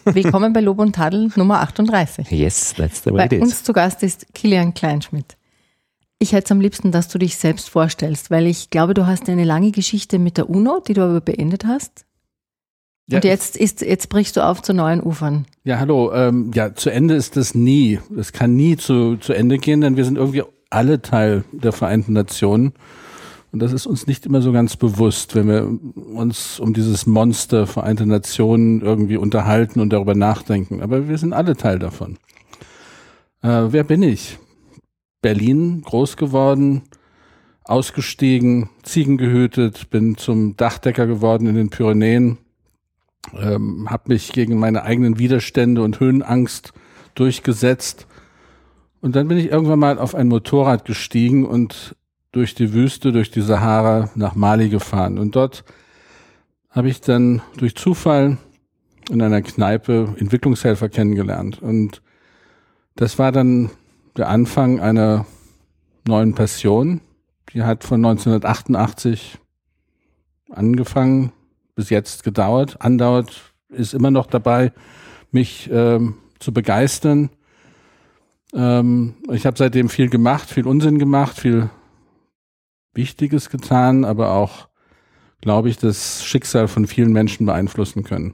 Willkommen bei Lob und Tadel Nummer 38. Yes, that's the way it is. Bei uns zu Gast ist Kilian Kleinschmidt. Ich hätte es am liebsten, dass du dich selbst vorstellst, weil ich glaube, du hast eine lange Geschichte mit der UNO, die du aber beendet hast. Ja, und jetzt brichst du auf zu neuen Ufern. Ja, hallo. Zu Ende ist das nie. Das kann nie zu Ende gehen, denn wir sind irgendwie alle Teil der Vereinten Nationen. Und das ist uns nicht immer so ganz bewusst, wenn wir uns um dieses Monster Vereinte Nationen irgendwie unterhalten und darüber nachdenken. Aber wir sind alle Teil davon. Wer bin ich? Berlin groß geworden, ausgestiegen, Ziegen gehütet, bin zum Dachdecker geworden in den Pyrenäen, habe mich gegen meine eigenen Widerstände und Höhenangst durchgesetzt. Und dann bin ich irgendwann mal auf ein Motorrad gestiegen und durch die Wüste, durch die Sahara nach Mali gefahren. Und dort habe ich dann durch Zufall in einer Kneipe Entwicklungshelfer kennengelernt. Und das war dann der Anfang einer neuen Passion. Die hat von 1988 angefangen, bis jetzt andauert, ist immer noch dabei, mich zu begeistern. Ich habe seitdem viel gemacht, viel Unsinn gemacht, viel Wichtiges getan, aber auch, glaube ich, das Schicksal von vielen Menschen beeinflussen können.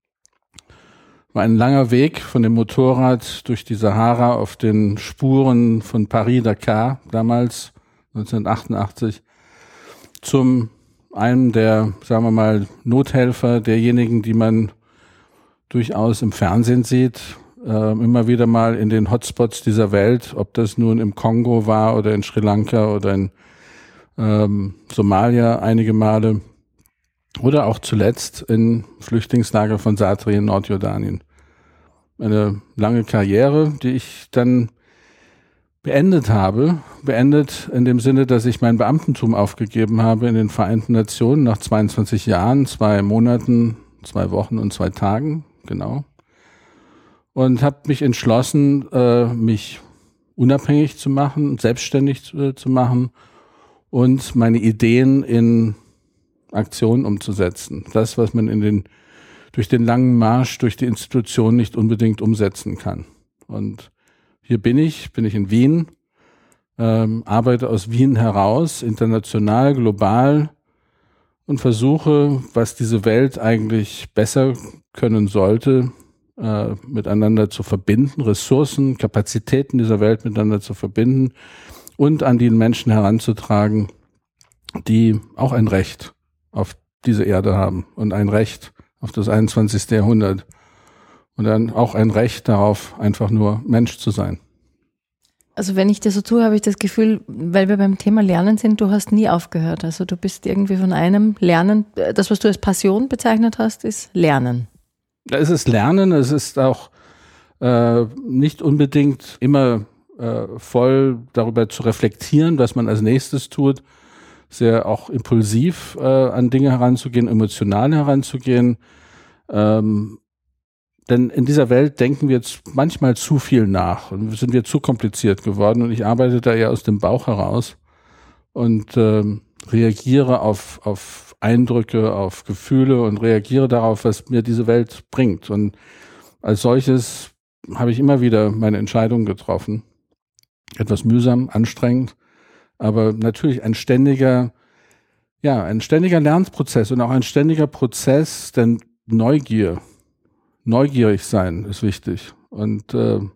War ein langer Weg von dem Motorrad durch die Sahara auf den Spuren von Paris-Dakar, damals 1988, zum einem der, sagen wir mal, Nothelfer, derjenigen, die man durchaus im Fernsehen sieht, immer wieder mal in den Hotspots dieser Welt, ob das nun im Kongo war oder in Sri Lanka oder in Somalia einige Male oder auch zuletzt im Flüchtlingslager von Satri in Nordjordanien. Eine lange Karriere, die ich dann beendet in dem Sinne, dass ich mein Beamtentum aufgegeben habe in den Vereinten Nationen nach 22 Jahren, 2 Monaten, 2 Wochen und 2 Tagen, genau. Und habe mich entschlossen, mich unabhängig zu machen, selbstständig zu machen und meine Ideen in Aktion umzusetzen. Das, was man durch den langen Marsch durch die Institution nicht unbedingt umsetzen kann. Und hier bin ich in Wien, arbeite aus Wien heraus, international, global und versuche, was diese Welt eigentlich besser können sollte, miteinander zu verbinden, Ressourcen, Kapazitäten dieser Welt miteinander zu verbinden und an die Menschen heranzutragen, die auch ein Recht auf diese Erde haben und ein Recht auf das 21. Jahrhundert und dann auch ein Recht darauf, einfach nur Mensch zu sein. Also wenn ich dir so tue, habe ich das Gefühl, weil wir beim Thema Lernen sind, du hast nie aufgehört. Also du bist irgendwie von einem Lernen, das, was du als Passion bezeichnet hast, ist Lernen. Es ist Lernen, es ist auch nicht unbedingt immer voll darüber zu reflektieren, was man als nächstes tut, sehr auch impulsiv an Dinge heranzugehen, emotional heranzugehen. Denn in dieser Welt denken wir jetzt manchmal zu viel nach und sind wir zu kompliziert geworden. Und ich arbeite da eher aus dem Bauch heraus und reagiere auf Eindrücke, auf Gefühle und reagiere darauf, was mir diese Welt bringt. Und als solches habe ich immer wieder meine Entscheidungen getroffen. Etwas mühsam, anstrengend, aber natürlich ein ständiger Lernprozess und auch ein ständiger Prozess, denn neugierig sein ist wichtig und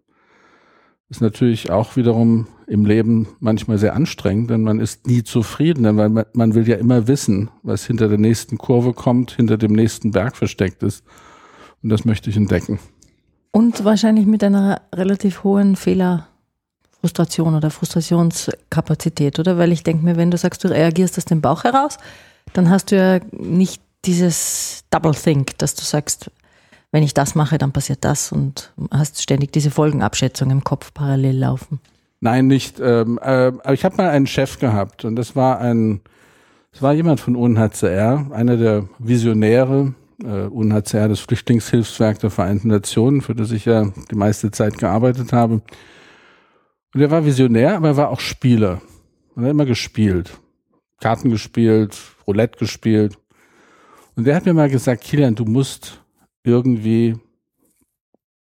ist natürlich auch wiederum im Leben manchmal sehr anstrengend, denn man ist nie zufrieden, denn man will ja immer wissen, was hinter der nächsten Kurve kommt, hinter dem nächsten Berg versteckt ist und das möchte ich entdecken. Und wahrscheinlich mit einer relativ hohen Frustration oder Frustrationskapazität, oder? Weil ich denke mir, wenn du sagst, du reagierst aus dem Bauch heraus, dann hast du ja nicht dieses Double Think, dass du sagst, wenn ich das mache, dann passiert das und hast ständig diese Folgenabschätzung im Kopf parallel laufen. Nein, nicht. Aber ich habe mal einen Chef gehabt und das war jemand von UNHCR, einer der Visionäre, UNHCR, das Flüchtlingshilfswerk der Vereinten Nationen, für das ich ja die meiste Zeit gearbeitet habe. Und er war Visionär, aber er war auch Spieler. Und er hat immer gespielt. Karten gespielt, Roulette gespielt. Und der hat mir mal gesagt, Kilian, du musst irgendwie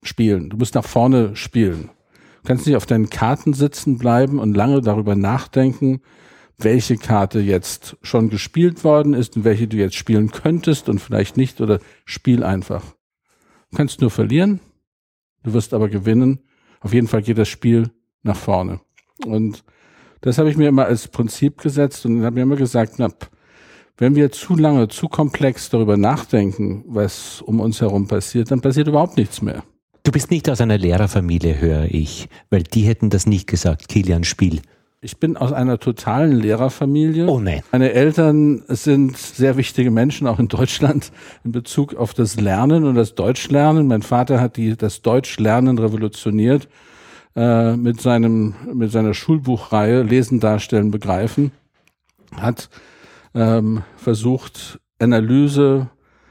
spielen. Du musst nach vorne spielen. Du kannst nicht auf deinen Karten sitzen bleiben und lange darüber nachdenken, welche Karte jetzt schon gespielt worden ist und welche du jetzt spielen könntest und vielleicht nicht, oder spiel einfach. Du kannst nur verlieren, du wirst aber gewinnen. Auf jeden Fall geht das Spiel nach vorne. Und das habe ich mir immer als Prinzip gesetzt und habe mir immer gesagt, wenn wir zu lange, zu komplex darüber nachdenken, was um uns herum passiert, dann passiert überhaupt nichts mehr. Du bist nicht aus einer Lehrerfamilie, höre ich, weil die hätten das nicht gesagt, Kilian, spiel. Ich bin aus einer totalen Lehrerfamilie. Oh nein. Meine Eltern sind sehr wichtige Menschen, auch in Deutschland, in Bezug auf das Lernen und das Deutschlernen. Mein Vater hat das Deutschlernen revolutioniert mit seiner Schulbuchreihe Lesen, Darstellen, Begreifen. Hat versucht, Analyse,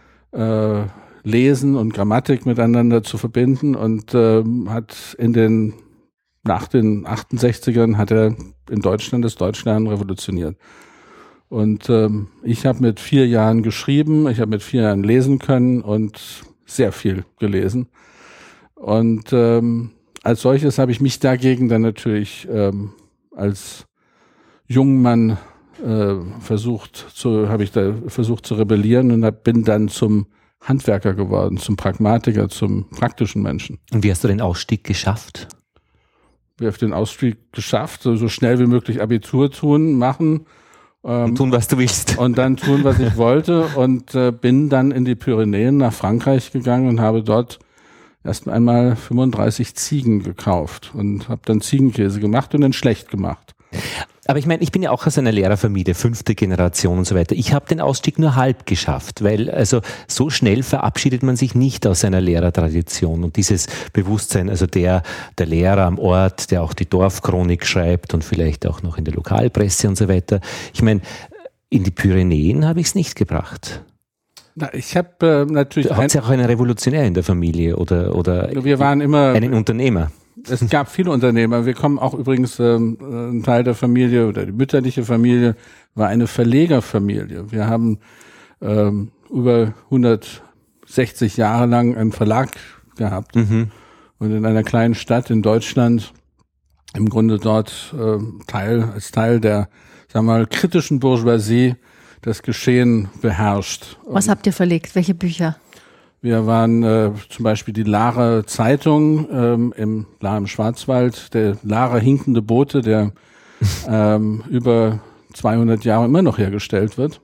Lesen und Grammatik miteinander zu verbinden und hat nach den 68ern hat er in Deutschland das Deutschlernen revolutioniert. Und ich habe mit 4 Jahren geschrieben, ich habe mit 4 Jahren lesen können und sehr viel gelesen. Und als solches habe ich mich dagegen dann natürlich als junger Mann versucht zu rebellieren und bin dann zum Handwerker geworden, zum Pragmatiker, zum praktischen Menschen. Und wie hast du den Ausstieg geschafft? Ich habe den Ausstieg geschafft, so schnell wie möglich Abitur machen. Und tun, was du willst. Und dann tun, was ich wollte und bin dann in die Pyrenäen nach Frankreich gegangen und habe dort erst einmal 35 Ziegen gekauft und habe dann Ziegenkäse gemacht und dann schlecht gemacht. Aber ich meine, ich bin ja auch aus einer Lehrerfamilie, 5. Generation und so weiter. Ich habe den Ausstieg nur halb geschafft, weil also so schnell verabschiedet man sich nicht aus einer Lehrertradition und dieses Bewusstsein, also der Lehrer am Ort, der auch die Dorfchronik schreibt und vielleicht auch noch in der Lokalpresse und so weiter. Ich meine, in die Pyrenäen habe ich es nicht gebracht. Na, ich habe natürlich... Du habt ja auch einen Revolutionär in der Familie oder wir waren immer einen Unternehmer. Es gab viele Unternehmer. Wir kommen auch übrigens, ein Teil der Familie oder die mütterliche Familie war eine Verlegerfamilie. Wir haben über 160 Jahre lang einen Verlag gehabt. Und in einer kleinen Stadt in Deutschland im Grunde dort als Teil der, sagen wir mal, kritischen Bourgeoisie das Geschehen beherrscht. Was habt ihr verlegt? Welche Bücher? Wir waren zum Beispiel die Lahrer Zeitung im Schwarzwald, der Lahrer hinkende Bote, der über 200 Jahre immer noch hergestellt wird.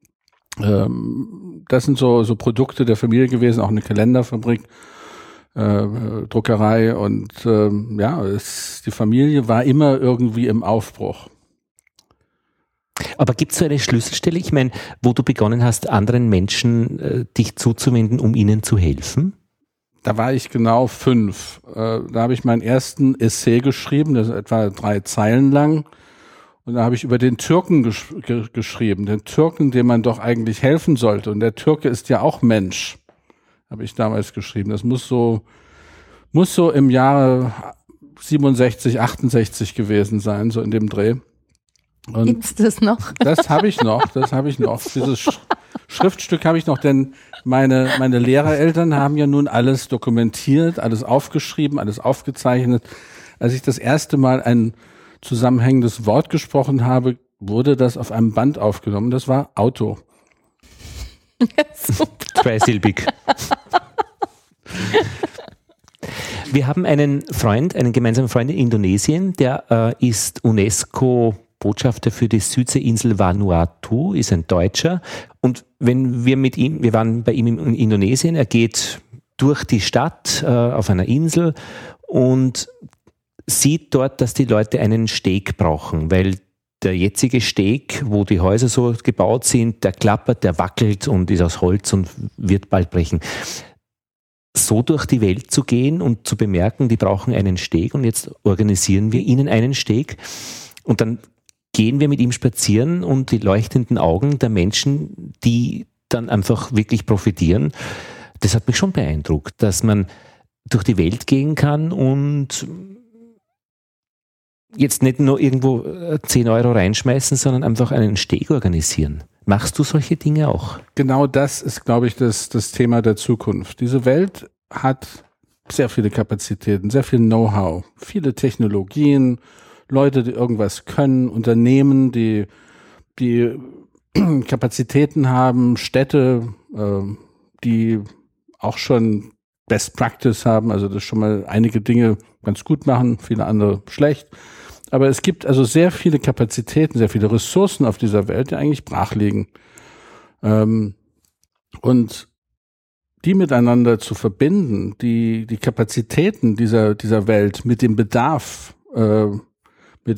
Das sind so Produkte der Familie gewesen, auch eine Kalenderfabrik, Druckerei und die Familie war immer irgendwie im Aufbruch. Aber gibt es so eine Schlüsselstelle, ich meine, wo du begonnen hast, anderen Menschen dich zuzuwenden, um ihnen zu helfen? Da war ich genau 5. Da habe ich meinen ersten Essay geschrieben, das ist etwa 3 Zeilen lang. Und da habe ich über den Türken geschrieben, den Türken, dem man doch eigentlich helfen sollte. Und der Türke ist ja auch Mensch, habe ich damals geschrieben. Das muss so im Jahre 67, 68 gewesen sein, so in dem Dreh. Gibt's das noch? Das habe ich noch. Dieses Schriftstück habe ich noch, denn meine Lehrereltern haben ja nun alles dokumentiert, alles aufgeschrieben, alles aufgezeichnet. Als ich das erste Mal ein zusammenhängendes Wort gesprochen habe, wurde das auf einem Band aufgenommen. Das war Auto. Ja, super. Zweisilbig. Wir haben einen gemeinsamen Freund in Indonesien, der ist UNESCO-Botschafter für die Südseeinsel Vanuatu, ist ein Deutscher. Und wir waren bei ihm in Indonesien, er geht durch die Stadt auf einer Insel und sieht dort, dass die Leute einen Steg brauchen, weil der jetzige Steg, wo die Häuser so gebaut sind, der klappert, der wackelt und ist aus Holz und wird bald brechen. So durch die Welt zu gehen und zu bemerken, die brauchen einen Steg und jetzt organisieren wir ihnen einen Steg und dann gehen wir mit ihm spazieren und die leuchtenden Augen der Menschen, die dann einfach wirklich profitieren, das hat mich schon beeindruckt, dass man durch die Welt gehen kann und jetzt nicht nur irgendwo 10 Euro reinschmeißen, sondern einfach einen Steg organisieren. Machst du solche Dinge auch? Genau das ist, glaube ich, das Thema der Zukunft. Diese Welt hat sehr viele Kapazitäten, sehr viel Know-how, viele Technologien, Leute, die irgendwas können, Unternehmen, die Kapazitäten haben, Städte, die auch schon Best Practice haben, also das schon mal einige Dinge ganz gut machen, viele andere schlecht. Aber es gibt also sehr viele Kapazitäten, sehr viele Ressourcen auf dieser Welt, die eigentlich brach liegen. Und die miteinander zu verbinden, die Kapazitäten dieser Welt mit dem Bedarf, mit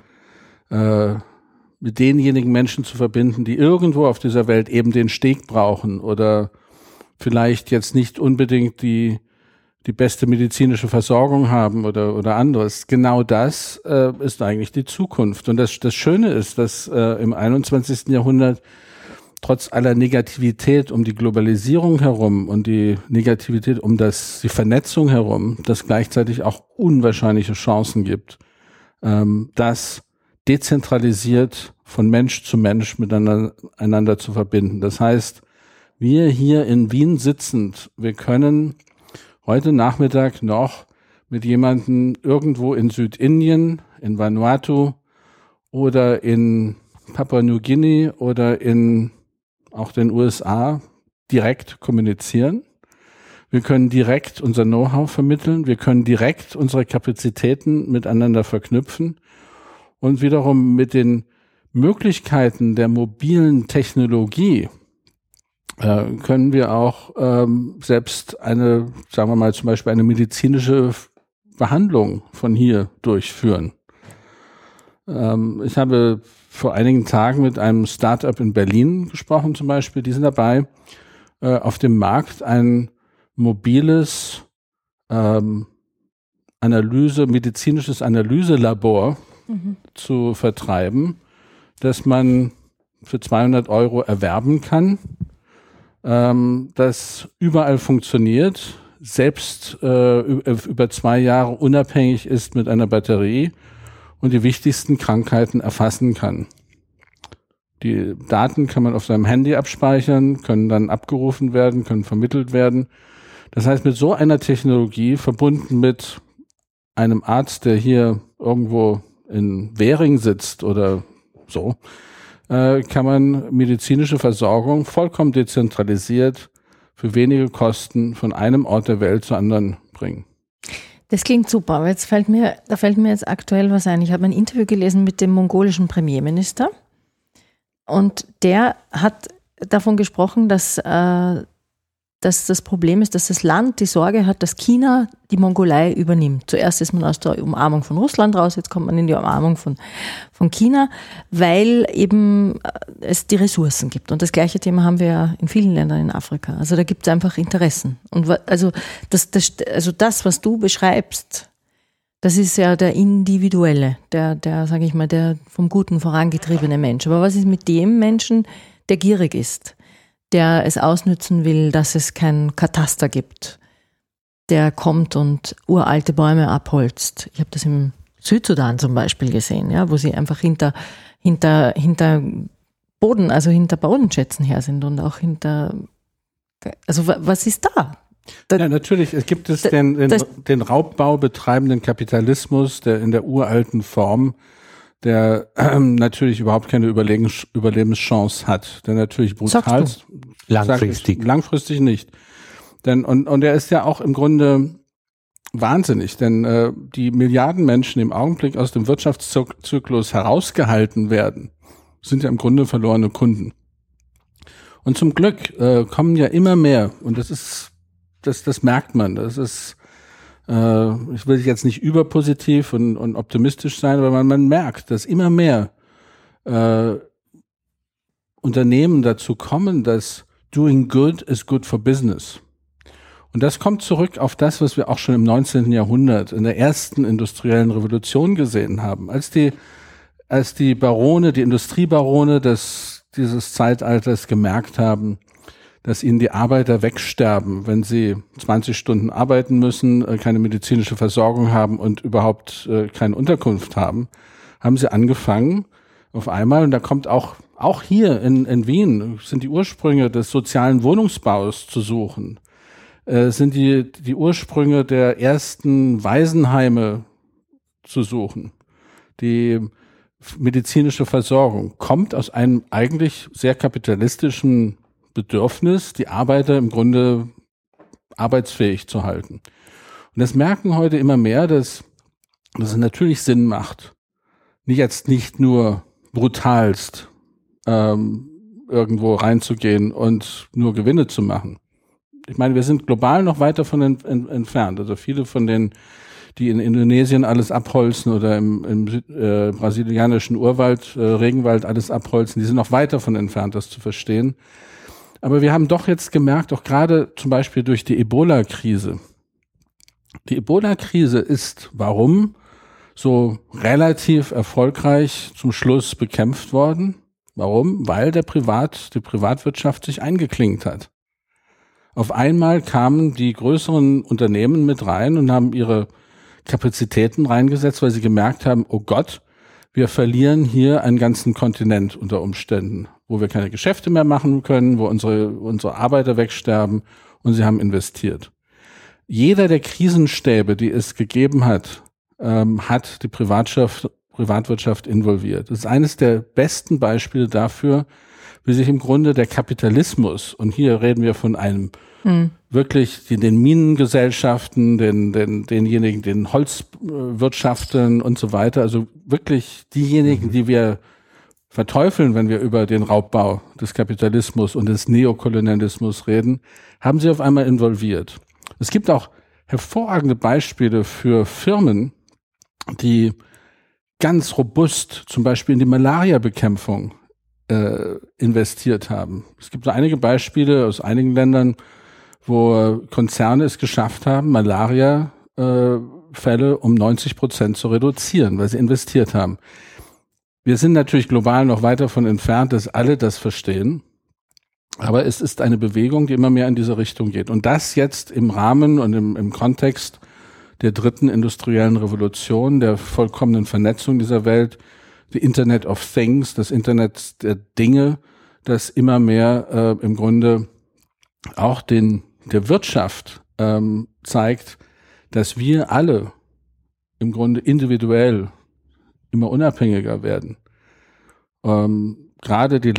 denjenigen Menschen zu verbinden, die irgendwo auf dieser Welt eben den Steg brauchen oder vielleicht jetzt nicht unbedingt die beste medizinische Versorgung haben oder anderes. Genau das ist eigentlich die Zukunft. Und das Schöne ist, dass im 21. Jahrhundert trotz aller Negativität um die Globalisierung herum und die Negativität um die Vernetzung herum, dass gleichzeitig auch unwahrscheinliche Chancen gibt, das dezentralisiert von Mensch zu Mensch miteinander zu verbinden. Das heißt, wir hier in Wien sitzend, wir können heute Nachmittag noch mit jemandem irgendwo in Südindien, in Vanuatu oder in Papua-Neuguinea oder in auch den USA direkt kommunizieren. Wir können direkt unser Know-how vermitteln. Wir können direkt unsere Kapazitäten miteinander verknüpfen und wiederum mit den Möglichkeiten der mobilen Technologie können wir auch selbst sagen wir mal zum Beispiel eine medizinische Behandlung von hier durchführen. Ich habe vor einigen Tagen mit einem Start-up in Berlin gesprochen zum Beispiel. Die sind dabei, auf dem Markt ein mobiles medizinisches Analyselabor zu vertreiben, das man für 200 € erwerben kann, das überall funktioniert, selbst über 2 Jahre unabhängig ist mit einer Batterie und die wichtigsten Krankheiten erfassen kann. Die Daten kann man auf seinem Handy abspeichern, können dann abgerufen werden, können vermittelt werden. Das heißt, mit so einer Technologie verbunden mit einem Arzt, der hier irgendwo in Währing sitzt oder so, kann man medizinische Versorgung vollkommen dezentralisiert für wenige Kosten von einem Ort der Welt zu anderen bringen. Das klingt super, aber da fällt mir jetzt aktuell was ein. Ich habe ein Interview gelesen mit dem mongolischen Premierminister und der hat davon gesprochen, dass das Problem ist, dass das Land die Sorge hat, dass China die Mongolei übernimmt. Zuerst ist man aus der Umarmung von Russland raus, jetzt kommt man in die Umarmung von China, weil eben es die Ressourcen gibt. Und das gleiche Thema haben wir ja in vielen Ländern in Afrika. Also da gibt es einfach Interessen. Und also das, was du beschreibst, das ist ja der Individuelle, der sage ich mal, der vom Guten vorangetriebene Mensch. Aber was ist mit dem Menschen, der gierig ist? Der es ausnützen will, dass es kein Kataster gibt, der kommt und uralte Bäume abholzt. Ich habe das im Südsudan zum Beispiel gesehen, ja, wo sie einfach hinter Bodenschätzen her sind und auch also was ist da? Ja, natürlich, es gibt den Raubbau betreibenden Kapitalismus, der in der uralten Form, der natürlich überhaupt keine Überlebenschance hat, der natürlich brutal langfristig nicht. Und er ist ja auch im Grunde wahnsinnig, denn die Milliarden Menschen, die im Augenblick aus dem Wirtschaftszyklus herausgehalten werden, sind ja im Grunde verlorene Kunden. Und zum Glück kommen ja immer mehr, und das merkt man, das ist ich will jetzt nicht überpositiv und optimistisch sein, aber man merkt, dass immer mehr Unternehmen dazu kommen, dass doing good is good for business. Und das kommt zurück auf das, was wir auch schon im 19. Jahrhundert in der ersten industriellen Revolution gesehen haben. Als die Industriebarone dieses Zeitalters gemerkt haben, dass ihnen die Arbeiter wegsterben, wenn sie 20 Stunden arbeiten müssen, keine medizinische Versorgung haben und überhaupt keine Unterkunft haben, haben sie angefangen auf einmal, und da kommt auch hier in Wien sind die Ursprünge des sozialen Wohnungsbaus zu suchen, sind die Ursprünge der ersten Waisenheime zu suchen. Die medizinische Versorgung kommt aus einem eigentlich sehr kapitalistischen Bedürfnis, die Arbeiter im Grunde arbeitsfähig zu halten. Und das merken heute immer mehr, dass es natürlich Sinn macht, nicht nur brutalst irgendwo reinzugehen und nur Gewinne zu machen. Ich meine, wir sind global noch weit davon entfernt. Also viele von denen, die in Indonesien alles abholzen oder im brasilianischen Urwald, Regenwald alles abholzen, die sind noch weit davon entfernt, das zu verstehen. Aber wir haben doch jetzt gemerkt, auch gerade zum Beispiel durch die Ebola-Krise. Die Ebola-Krise ist, warum so relativ erfolgreich zum Schluss bekämpft worden? Warum? Weil die Privatwirtschaft sich eingeklinkt hat. Auf einmal kamen die größeren Unternehmen mit rein und haben ihre Kapazitäten reingesetzt, weil sie gemerkt haben, oh Gott, wir verlieren hier einen ganzen Kontinent unter Umständen, wo wir keine Geschäfte mehr machen können, wo unsere Arbeiter wegsterben, und sie haben investiert. Jeder der Krisenstäbe, die es gegeben hat, hat die Privatwirtschaft involviert. Das ist eines der besten Beispiele dafür, wie sich im Grunde der Kapitalismus, und hier reden wir von einem wirklich den Minengesellschaften, denjenigen, den Holzwirtschaften und so weiter, also wirklich diejenigen, die wir verteufeln, wenn wir über den Raubbau des Kapitalismus und des Neokolonialismus reden, haben sie auf einmal involviert. Es gibt auch hervorragende Beispiele für Firmen, die ganz robust zum Beispiel in die Malaria-Bekämpfung investiert haben. Es gibt so einige Beispiele aus einigen Ländern, wo Konzerne es geschafft haben, Malaria-Fälle um 90% zu reduzieren, weil sie investiert haben. Wir sind natürlich global noch weit davon entfernt, dass alle das verstehen. Aber es ist eine Bewegung, die immer mehr in diese Richtung geht. Und das jetzt im Rahmen und im Kontext der dritten industriellen Revolution, der vollkommenen Vernetzung dieser Welt, the Internet of Things, das Internet der Dinge, das immer mehr im Grunde auch der Wirtschaft zeigt, dass wir alle im Grunde individuell immer unabhängiger werden. Gerade die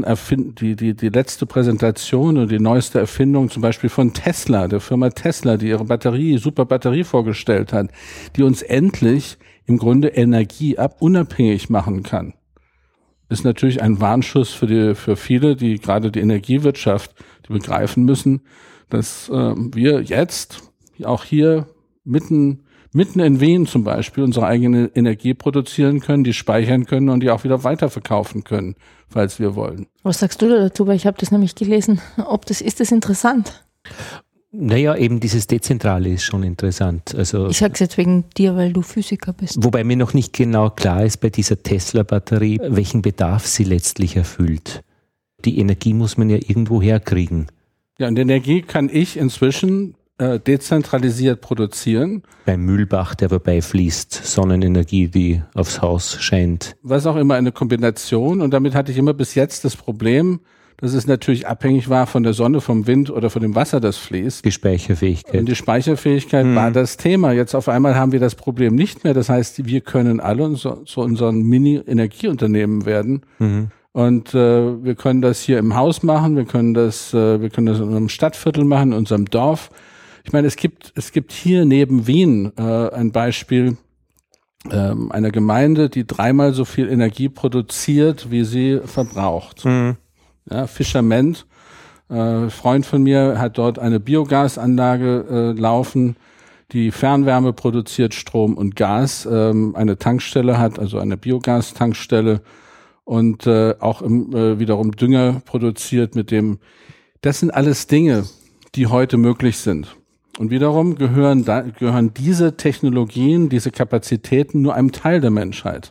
letzte Präsentation und die neueste Erfindung zum Beispiel von Tesla, der Firma Tesla, die ihre super Batterie vorgestellt hat, die uns endlich im Grunde unabhängig machen kann, ist natürlich ein Warnschuss für viele, die gerade die Energiewirtschaft, die begreifen müssen, dass wir jetzt auch hier mitten in Wien zum Beispiel unsere eigene Energie produzieren können, die speichern können und die auch wieder weiterverkaufen können, falls wir wollen. Was sagst du dazu? Weil ich habe das nämlich gelesen. Ist das interessant? Naja, eben dieses Dezentrale ist schon interessant. Also, ich sage es jetzt wegen dir, weil du Physiker bist. Wobei mir noch nicht genau klar ist bei dieser Tesla-Batterie, welchen Bedarf sie letztlich erfüllt. Die Energie muss man ja irgendwo herkriegen. Ja, und Energie kann ich inzwischen dezentralisiert produzieren. Beim Mühlbach, der vorbeifließt, Sonnenenergie, die aufs Haus scheint. Was auch immer, eine Kombination. Und damit hatte ich immer bis jetzt das Problem, dass es natürlich abhängig war von der Sonne, vom Wind oder von dem Wasser, das fließt. Die Speicherfähigkeit. Und die Speicherfähigkeit war das Thema. Jetzt auf einmal haben wir das Problem nicht mehr. Das heißt, wir können alle zu unseren Mini-Energieunternehmen werden. Und wir können das hier im Haus machen, wir können das in unserem Stadtviertel machen, in unserem Dorf. Ich meine, es gibt hier neben Wien ein Beispiel einer Gemeinde, die 3-mal so viel Energie produziert, wie sie verbraucht. Ja, Fischerment, Freund von mir hat dort eine Biogasanlage laufen, die Fernwärme produziert, Strom und Gas, eine Tankstelle hat, also eine Biogastankstelle und auch wiederum Dünger produziert mit dem. Das sind alles Dinge, die heute möglich sind. Und wiederum gehören diese Technologien, diese Kapazitäten nur einem Teil der Menschheit.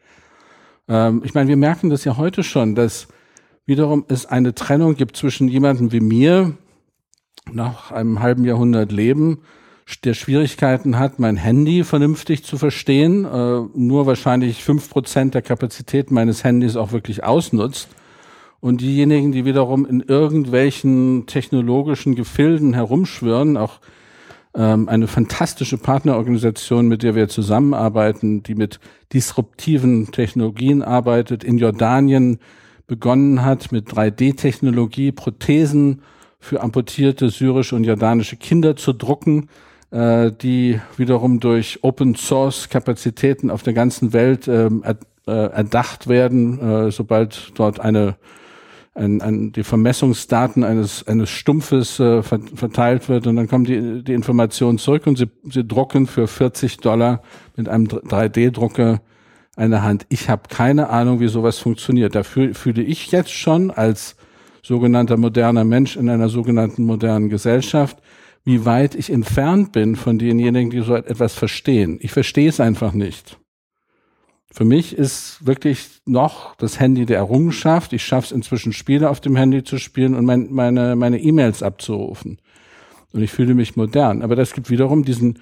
Ich meine, wir merken das ja heute schon, dass wiederum es eine Trennung gibt zwischen jemandem wie mir, nach einem halben Jahrhundert Leben, der Schwierigkeiten hat, mein Handy vernünftig zu verstehen, nur wahrscheinlich 5% der Kapazität meines Handys auch wirklich ausnutzt. Und diejenigen, die wiederum in irgendwelchen technologischen Gefilden herumschwirren, auch eine fantastische Partnerorganisation, mit der wir zusammenarbeiten, die mit disruptiven Technologien arbeitet, in Jordanien begonnen hat, mit 3D-Technologie Prothesen für amputierte syrische und jordanische Kinder zu drucken, die wiederum durch Open-Source-Kapazitäten auf der ganzen Welt erdacht werden, sobald dort die Vermessungsdaten eines Stumpfes verteilt wird, und dann kommt die Information zurück und sie drucken für $40 mit einem 3D-Drucker eine Hand. Ich habe keine Ahnung, wie sowas funktioniert. Da fühle ich jetzt schon als sogenannter moderner Mensch in einer sogenannten modernen Gesellschaft, wie weit ich entfernt bin von denjenigen, die so etwas verstehen. Ich verstehe es einfach nicht. Für mich ist wirklich noch das Handy der Errungenschaft. Ich schaffe es inzwischen, Spiele auf dem Handy zu spielen und meine E-Mails abzurufen. Und ich fühle mich modern. Aber das gibt wiederum diese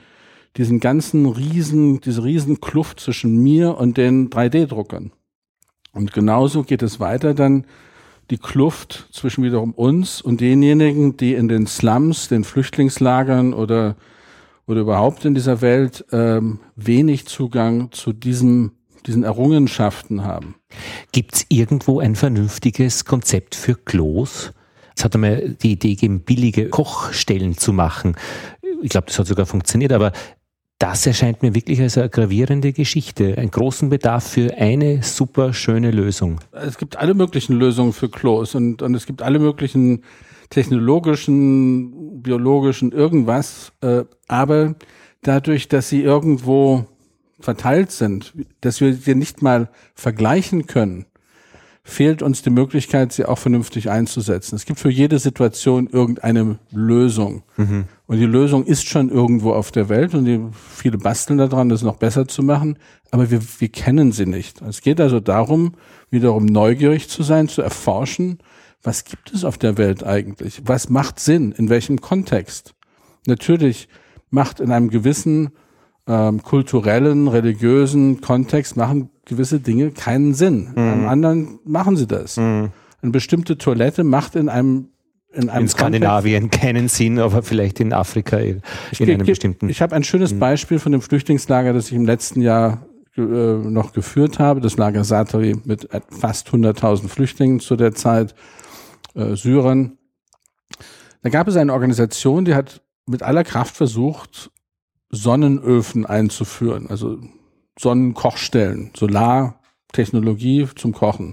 riesen Kluft zwischen mir und den 3D-Druckern. Und genauso geht es weiter dann, die Kluft zwischen wiederum uns und denjenigen, die in den Slums, den Flüchtlingslagern oder überhaupt in dieser Welt wenig Zugang zu diesen Errungenschaften haben. Gibt es irgendwo ein vernünftiges Konzept für Klos? Es hat einmal die Idee gegeben, billige Kochstellen zu machen. Ich glaube, das hat sogar funktioniert, aber das erscheint mir wirklich als eine gravierende Geschichte. Einen großen Bedarf für eine super schöne Lösung. Es gibt alle möglichen Lösungen für Klos und es gibt alle möglichen technologischen, biologischen irgendwas, aber dadurch, dass sie irgendwo verteilt sind, dass wir sie nicht mal vergleichen können, fehlt uns die Möglichkeit, sie auch vernünftig einzusetzen. Es gibt für jede Situation irgendeine Lösung. Mhm. Und die Lösung ist schon irgendwo auf der Welt und viele basteln daran, das noch besser zu machen, aber wir kennen sie nicht. Es geht also darum, wiederum neugierig zu sein, zu erforschen, was gibt es auf der Welt eigentlich? Was macht Sinn? In welchem Kontext? Natürlich macht in einem gewissen kulturellen, religiösen Kontext machen gewisse Dinge keinen Sinn. In einem anderen machen sie das. Eine bestimmte Toilette macht in Skandinavien keinen Sinn, aber vielleicht in Afrika einem bestimmten. Ich habe ein schönes Beispiel von dem Flüchtlingslager, das ich im letzten Jahr noch geführt habe, das Lager Satari mit fast 100.000 Flüchtlingen zu der Zeit, Syrern. Da gab es eine Organisation, die hat mit aller Kraft versucht, Sonnenöfen einzuführen, also Sonnenkochstellen, Solartechnologie zum Kochen.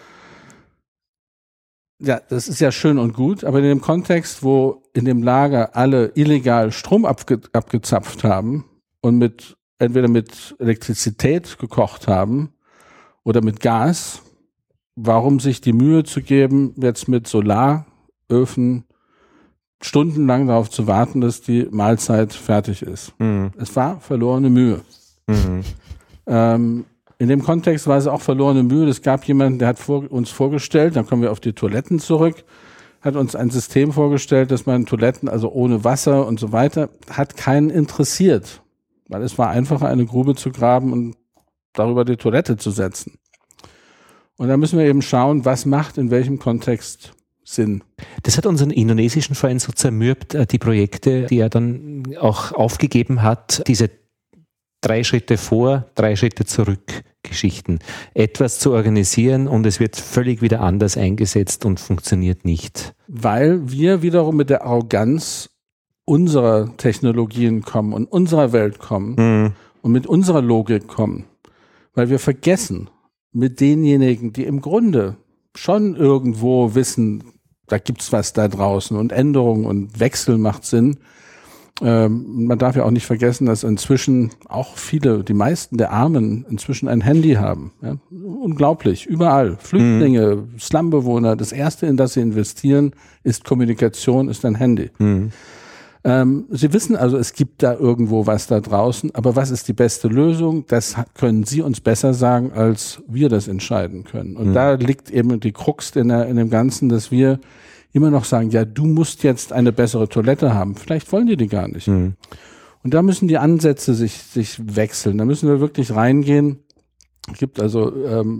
Ja, das ist ja schön und gut, aber in dem Kontext, wo in dem Lager alle illegal Strom abgezapft haben und entweder mit Elektrizität gekocht haben oder mit Gas, warum sich die Mühe zu geben, jetzt mit Solaröfen stundenlang darauf zu warten, dass die Mahlzeit fertig ist. Mhm. Es war verlorene Mühe. Mhm. In dem Kontext war es auch verlorene Mühe. Es gab jemanden, der hat uns vorgestellt, dann kommen wir auf die Toiletten zurück, hat uns ein System vorgestellt, dass man Toiletten, also ohne Wasser und so weiter, hat keinen interessiert, weil es war einfacher, eine Grube zu graben und darüber die Toilette zu setzen. Und da müssen wir eben schauen, was macht in welchem Kontext Sinn. Das hat unseren indonesischen Freund so zermürbt, die Projekte, die er dann auch aufgegeben hat, diese 3 Schritte vor, 3 Schritte zurück Geschichten. Etwas zu organisieren und es wird völlig wieder anders eingesetzt und funktioniert nicht. Weil wir wiederum mit der Arroganz unserer Technologien kommen und unserer Welt kommen und mit unserer Logik kommen. Weil wir vergessen, mit denjenigen, die im Grunde schon irgendwo wissen, da gibt's was da draußen und Änderungen und Wechsel macht Sinn. Man darf ja auch nicht vergessen, dass inzwischen auch die meisten der Armen inzwischen ein Handy haben. Ja? Unglaublich, überall. Flüchtlinge, Slumbewohner, das Erste, in das sie investieren, ist Kommunikation, ist ein Handy. Sie wissen also, es gibt da irgendwo was da draußen, aber was ist die beste Lösung? Das können Sie uns besser sagen, als wir das entscheiden können. Und da liegt eben die Krux in dem Ganzen, dass wir immer noch sagen, ja, du musst jetzt eine bessere Toilette haben. Vielleicht wollen die gar nicht. Und da müssen die Ansätze sich wechseln. Da müssen wir wirklich reingehen. Es gibt also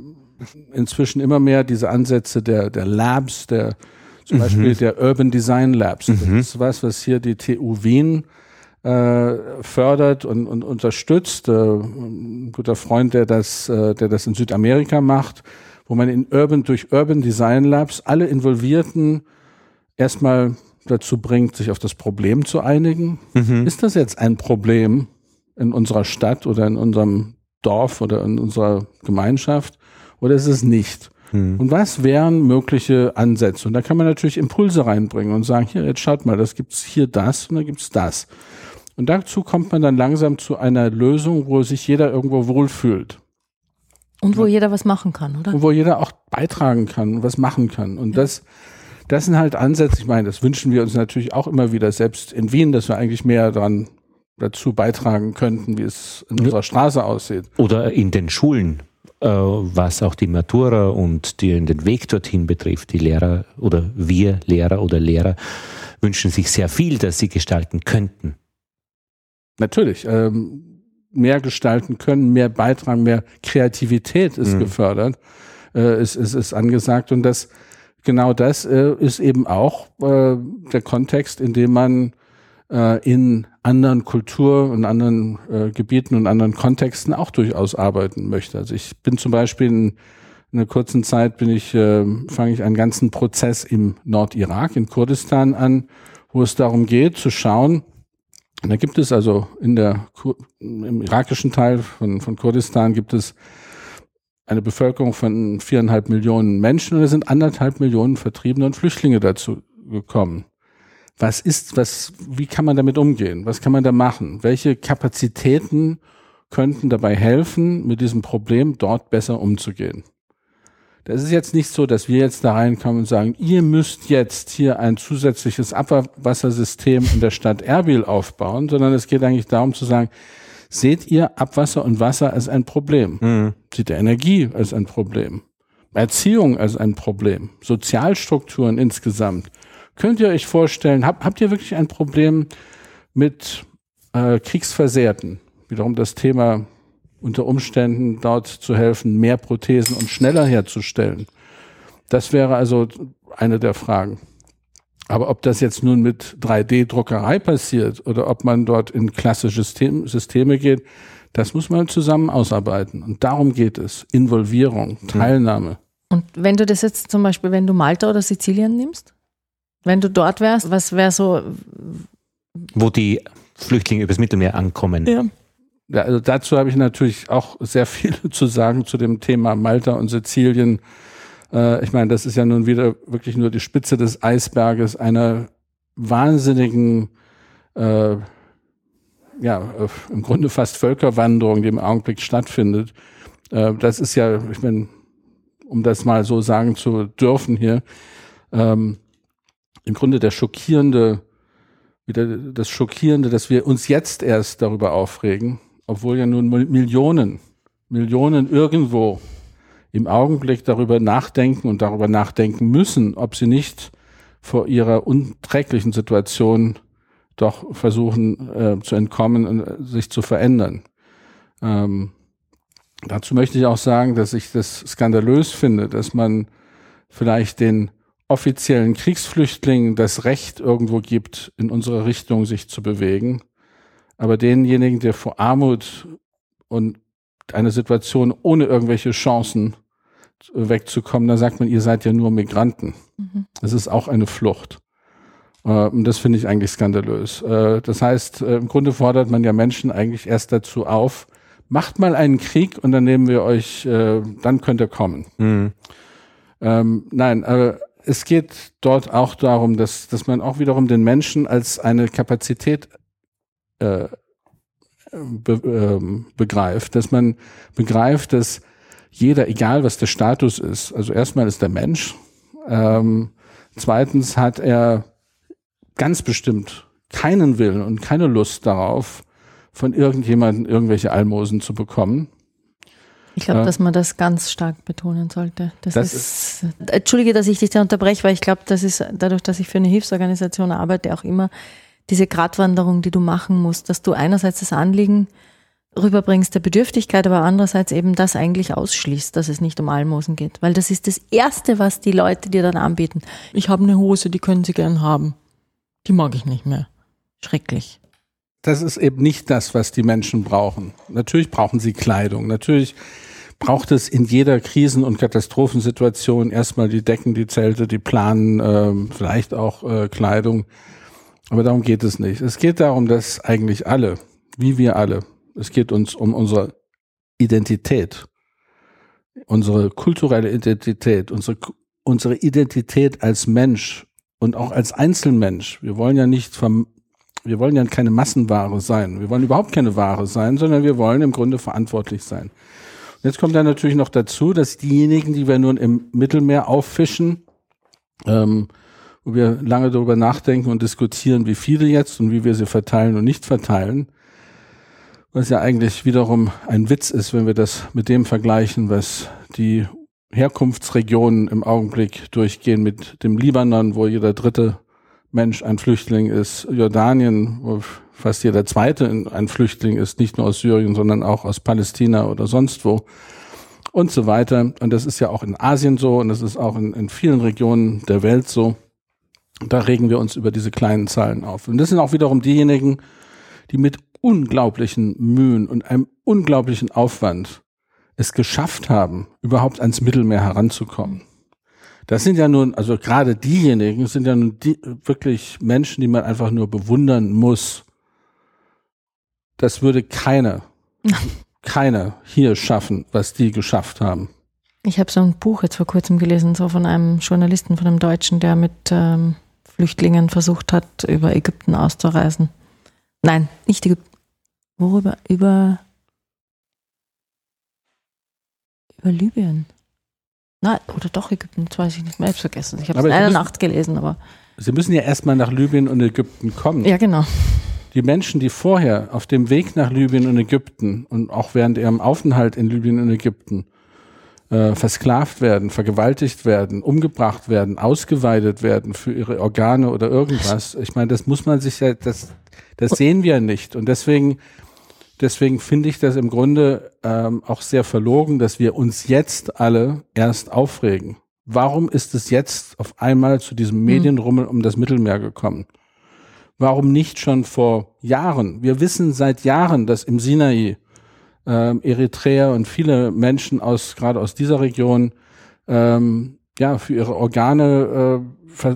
inzwischen immer mehr diese Ansätze der Labs, zum Beispiel der Urban Design Labs. Das ist was hier die TU Wien fördert und unterstützt. Ein guter Freund, der das in Südamerika macht, wo man durch Urban Design Labs alle Involvierten erstmal dazu bringt, sich auf das Problem zu einigen. Ist das jetzt ein Problem in unserer Stadt oder in unserem Dorf oder in unserer Gemeinschaft oder ist es nicht? Und was wären mögliche Ansätze? Und da kann man natürlich Impulse reinbringen und sagen, hier, jetzt schaut mal, das gibt's hier das und da gibt's das. Und dazu kommt man dann langsam zu einer Lösung, wo sich jeder irgendwo wohlfühlt. Und wo jeder was machen kann, oder? Und wo jeder auch beitragen kann und was machen kann. Und das sind halt Ansätze, ich meine, das wünschen wir uns natürlich auch immer wieder, selbst in Wien, dass wir eigentlich mehr dazu beitragen könnten, wie es in unserer Straße aussieht. Oder in den Schulen, was auch die Matura und den Weg dorthin betrifft. Die Lehrer oder wir Lehrer oder Lehrer wünschen sich sehr viel, dass sie gestalten könnten. Natürlich, mehr gestalten können, mehr beitragen, mehr Kreativität ist gefördert, ist angesagt und genau das ist eben auch der Kontext, in dem man in anderen Kulturen, in anderen Gebieten und anderen Kontexten auch durchaus arbeiten möchte. Also ich bin zum Beispiel in einer kurzen Zeit fange ich einen ganzen Prozess im Nordirak, in Kurdistan an, wo es darum geht zu schauen. Und da gibt es also im irakischen Teil von Kurdistan gibt es eine Bevölkerung von 4,5 Millionen Menschen und da sind 1,5 Millionen Vertriebene und Flüchtlinge dazu gekommen. Wie kann man damit umgehen? Was kann man da machen? Welche Kapazitäten könnten dabei helfen, mit diesem Problem dort besser umzugehen? Das ist jetzt nicht so, dass wir jetzt da reinkommen und sagen, ihr müsst jetzt hier ein zusätzliches Abwassersystem in der Stadt Erbil aufbauen, sondern es geht eigentlich darum zu sagen, seht ihr Abwasser und Wasser als ein Problem? Seht ihr Energie als ein Problem? Erziehung als ein Problem? Sozialstrukturen insgesamt? Könnt ihr euch vorstellen, habt ihr wirklich ein Problem mit Kriegsversehrten? Wiederum das Thema unter Umständen dort zu helfen, mehr Prothesen und schneller herzustellen. Das wäre also eine der Fragen. Aber ob das jetzt nun mit 3D-Druckerei passiert oder ob man dort in klassische Systeme geht, das muss man zusammen ausarbeiten. Und darum geht es. Involvierung, Teilnahme. Und wenn du das jetzt zum Beispiel, wenn du Malta oder Sizilien nimmst, wenn du dort wärst, was wäre so? Wo die Flüchtlinge übers Mittelmeer ankommen. Ja, also dazu habe ich natürlich auch sehr viel zu sagen zu dem Thema Malta und Sizilien. Ich meine, das ist ja nun wieder wirklich nur die Spitze des Eisberges einer wahnsinnigen, im Grunde fast Völkerwanderung, die im Augenblick stattfindet. Das ist ja, ich meine, um das mal so sagen zu dürfen hier, im Grunde das Schockierende, dass wir uns jetzt erst darüber aufregen, obwohl ja nun Millionen irgendwo im Augenblick darüber nachdenken und darüber nachdenken müssen, ob sie nicht vor ihrer unträglichen Situation doch versuchen zu entkommen und sich zu verändern. Dazu möchte ich auch sagen, dass ich das skandalös finde, dass man vielleicht den offiziellen Kriegsflüchtlingen das Recht irgendwo gibt, in unsere Richtung sich zu bewegen, aber denjenigen, der vor Armut und eine Situation ohne irgendwelche Chancen wegzukommen, da sagt man, ihr seid ja nur Migranten. Das ist auch eine Flucht. Und das finde ich eigentlich skandalös. Das heißt, im Grunde fordert man ja Menschen eigentlich erst dazu auf, macht mal einen Krieg und dann nehmen wir euch, dann könnt ihr kommen. Nein, es geht dort auch darum, dass man auch wiederum den Menschen als eine Kapazität begreift, dass man begreift, dass jeder, egal was der Status ist, also erstmal ist der Mensch, zweitens hat er ganz bestimmt keinen Willen und keine Lust darauf, von irgendjemandem irgendwelche Almosen zu bekommen. Ich glaube, dass man das ganz stark betonen sollte. Entschuldige, dass ich dich da unterbreche, weil ich glaube, das ist dadurch, dass ich für eine Hilfsorganisation arbeite, auch immer diese Gratwanderung, die du machen musst, dass du einerseits das Anliegen rüberbringst der Bedürftigkeit, aber andererseits eben das eigentlich ausschließt, dass es nicht um Almosen geht. Weil das ist das Erste, was die Leute dir dann anbieten. Ich habe eine Hose, die können sie gern haben. Die mag ich nicht mehr. Schrecklich. Das ist eben nicht das, was die Menschen brauchen. Natürlich brauchen sie Kleidung. Natürlich braucht es in jeder Krisen- und Katastrophensituation erstmal die Decken, die Zelte, die Planen, vielleicht auch Kleidung. Aber darum geht es nicht. Es geht darum, dass eigentlich alle, wie wir alle, es geht uns um unsere Identität, unsere kulturelle Identität, unsere Identität als Mensch und auch als Einzelmensch. Wir wollen ja keine Massenware sein. Wir wollen überhaupt keine Ware sein, sondern wir wollen im Grunde verantwortlich sein. Und jetzt kommt dann natürlich noch dazu, dass diejenigen, die wir nun im Mittelmeer auffischen, wo wir lange darüber nachdenken und diskutieren, wie viele jetzt und wie wir sie verteilen und nicht verteilen, was ja eigentlich wiederum ein Witz ist, wenn wir das mit dem vergleichen, was die Herkunftsregionen im Augenblick durchgehen mit dem Libanon, wo jeder dritte Mensch ein Flüchtling ist, Jordanien, wo fast jeder zweite ein Flüchtling ist, nicht nur aus Syrien, sondern auch aus Palästina oder sonst wo und so weiter. Und das ist ja auch in Asien so und das ist auch in vielen Regionen der Welt so. Da regen wir uns über diese kleinen Zahlen auf. Und das sind auch wiederum diejenigen, die mit unglaublichen Mühen und einem unglaublichen Aufwand es geschafft haben, überhaupt ans Mittelmeer heranzukommen. Das sind ja nun, also gerade diejenigen sind ja nun wirklich Menschen, die man einfach nur bewundern muss. Das würde keiner hier schaffen, was die geschafft haben. Ich habe so ein Buch jetzt vor kurzem gelesen, so von einem Journalisten, von einem Deutschen, der mit Flüchtlingen versucht hat, über Ägypten auszureisen. Nein, nicht Ägypten. Worüber? Über Libyen. Nein, oder doch Ägypten, das weiß ich nicht mehr, ich habe es vergessen. Ich habe es in einer Nacht gelesen, aber... Sie müssen ja erstmal nach Libyen und Ägypten kommen. Ja, genau. Die Menschen, die vorher auf dem Weg nach Libyen und Ägypten und auch während ihrem Aufenthalt in Libyen und Ägypten versklavt werden, vergewaltigt werden, umgebracht werden, ausgeweidet werden für ihre Organe oder irgendwas. Ich meine, das muss man sich ja, das sehen wir nicht. Und deswegen finde ich das im Grunde auch sehr verlogen, dass wir uns jetzt alle erst aufregen. Warum ist es jetzt auf einmal zu diesem Medienrummel um das Mittelmeer gekommen? Warum nicht schon vor Jahren? Wir wissen seit Jahren, dass im Sinai Eritreer und viele Menschen gerade aus dieser Region für ihre Organe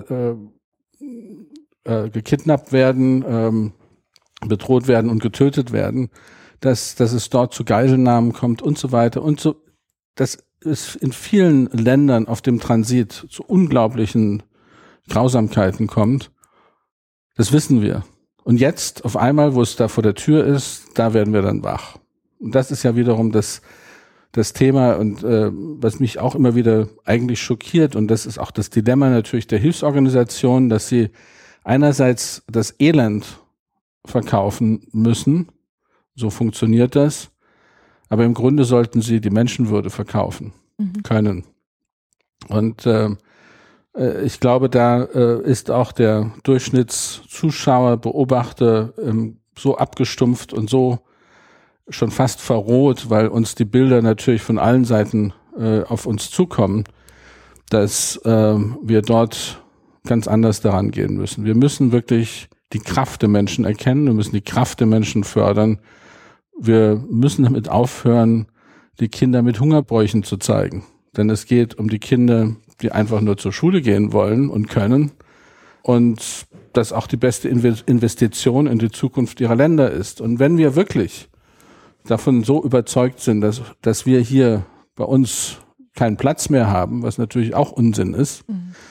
gekidnappt werden, bedroht werden und getötet werden, dass es dort zu Geiselnahmen kommt und so weiter und so. Das ist in vielen Ländern auf dem Transit zu unglaublichen Grausamkeiten kommt. Das wissen wir. Und jetzt auf einmal, wo es da vor der Tür ist, da werden wir dann wach. Und das ist ja wiederum das Thema und was mich auch immer wieder eigentlich schockiert, und das ist auch das Dilemma natürlich der Hilfsorganisationen, dass sie einerseits das Elend verkaufen müssen, so funktioniert das, aber im Grunde sollten sie die Menschenwürde verkaufen können. Und ich glaube, da ist auch der Durchschnittszuschauer, Beobachter so abgestumpft und so schon fast verroht, weil uns die Bilder natürlich von allen Seiten auf uns zukommen, dass wir dort ganz anders daran gehen müssen. Wir müssen wirklich die Kraft der Menschen erkennen, wir müssen die Kraft der Menschen fördern. Wir müssen damit aufhören, die Kinder mit Hungerbräuchen zu zeigen. Denn es geht um die Kinder, die einfach nur zur Schule gehen wollen und können. Und das auch die beste Investition in die Zukunft ihrer Länder ist. Und wenn wir wirklich davon so überzeugt sind, dass wir hier bei uns keinen Platz mehr haben, was natürlich auch Unsinn ist,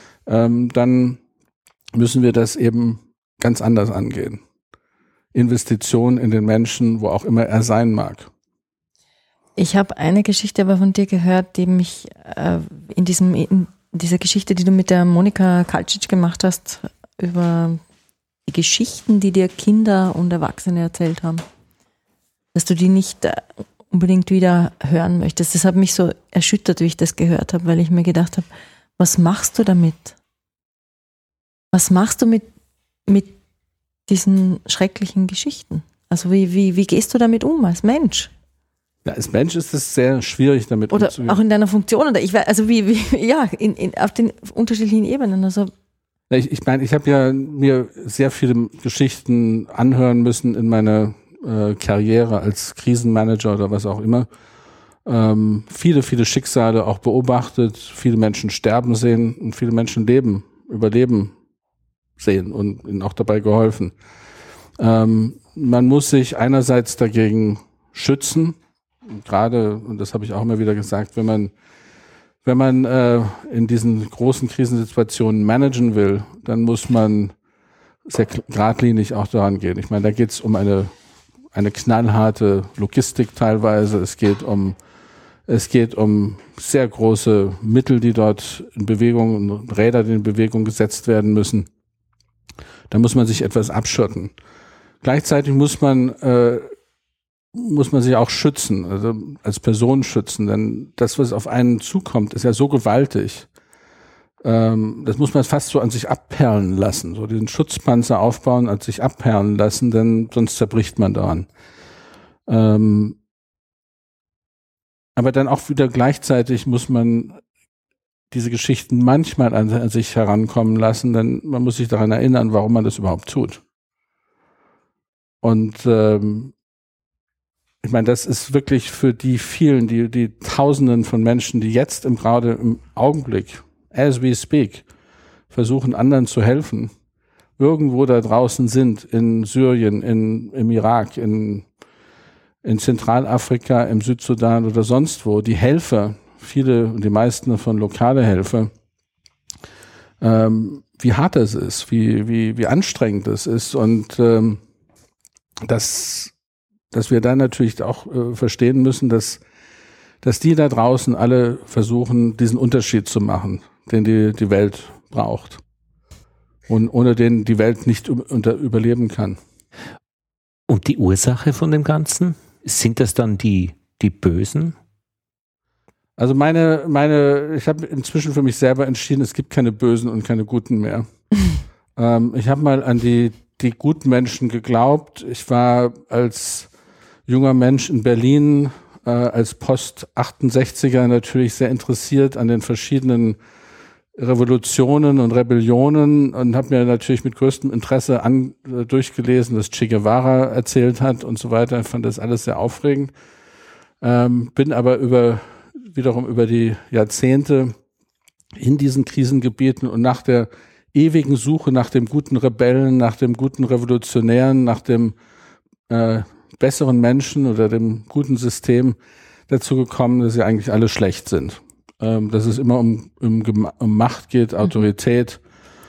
dann müssen wir das eben ganz anders angehen. Investition in den Menschen, wo auch immer er sein mag. Ich habe eine Geschichte aber von dir gehört, die mich in dieser Geschichte, die du mit der Monika Kalčič gemacht hast, über die Geschichten, die dir Kinder und Erwachsene erzählt haben, dass du die nicht unbedingt wieder hören möchtest. Das hat mich so erschüttert, wie ich das gehört habe, weil ich mir gedacht habe, was machst du damit? Was machst du mit diesen schrecklichen Geschichten? Also wie gehst du damit um als Mensch? Ja, als Mensch ist es sehr schwierig, damit umzugehen. Oder auch in deiner Funktion, oder also auf den unterschiedlichen Ebenen. Also ich meine, ich habe ja mir sehr viele Geschichten anhören müssen in meiner Karriere als Krisenmanager oder was auch immer. Viele Schicksale auch beobachtet, viele Menschen sterben sehen und viele Menschen überleben sehen und ihnen auch dabei geholfen. Man muss sich einerseits dagegen schützen, gerade, und das habe ich auch immer wieder gesagt, wenn man in diesen großen Krisensituationen managen will, dann muss man sehr geradlinig auch daran gehen. Ich meine, da geht es um eine knallharte Logistik teilweise. Es geht um sehr große Mittel, die dort in Bewegung, Räder, die in Bewegung gesetzt werden müssen. Da muss man sich etwas abschotten. Gleichzeitig muss man sich auch schützen, also als Person schützen, denn das, was auf einen zukommt, ist ja so gewaltig. Das muss man fast so an sich abperlen lassen, so diesen Schutzpanzer aufbauen, an sich abperlen lassen, denn sonst zerbricht man daran. Aber dann auch wieder gleichzeitig muss man diese Geschichten manchmal an sich herankommen lassen, denn man muss sich daran erinnern, warum man das überhaupt tut. Und ich meine, das ist wirklich für die vielen, die Tausenden von Menschen, die jetzt gerade im Augenblick, as we speak, versuchen, anderen zu helfen, irgendwo da draußen sind, in Syrien, im Irak, in Zentralafrika, im Südsudan oder sonst wo, die Helfer, viele und die meisten davon lokale Helfer, wie hart das ist, wie anstrengend das ist und dass wir dann natürlich auch verstehen müssen, dass die da draußen alle versuchen, diesen Unterschied zu machen, den die Welt braucht und ohne den die Welt nicht überleben kann. Und die Ursache von dem Ganzen? Sind das dann die Bösen? Also ich habe inzwischen für mich selber entschieden, es gibt keine Bösen und keine Guten mehr. Ich habe mal an die guten Menschen geglaubt. Ich war als junger Mensch in Berlin, als Post-68er natürlich sehr interessiert an den verschiedenen Revolutionen und Rebellionen und habe mir natürlich mit größtem Interesse durchgelesen, was Che Guevara erzählt hat und so weiter. Ich fand das alles sehr aufregend. Bin aber wiederum über die Jahrzehnte in diesen Krisengebieten und nach der ewigen Suche nach dem guten Rebellen, nach dem guten Revolutionären, nach dem besseren Menschen oder dem guten System dazu gekommen, dass sie eigentlich alle schlecht sind. Dass es immer um Macht geht, Autorität,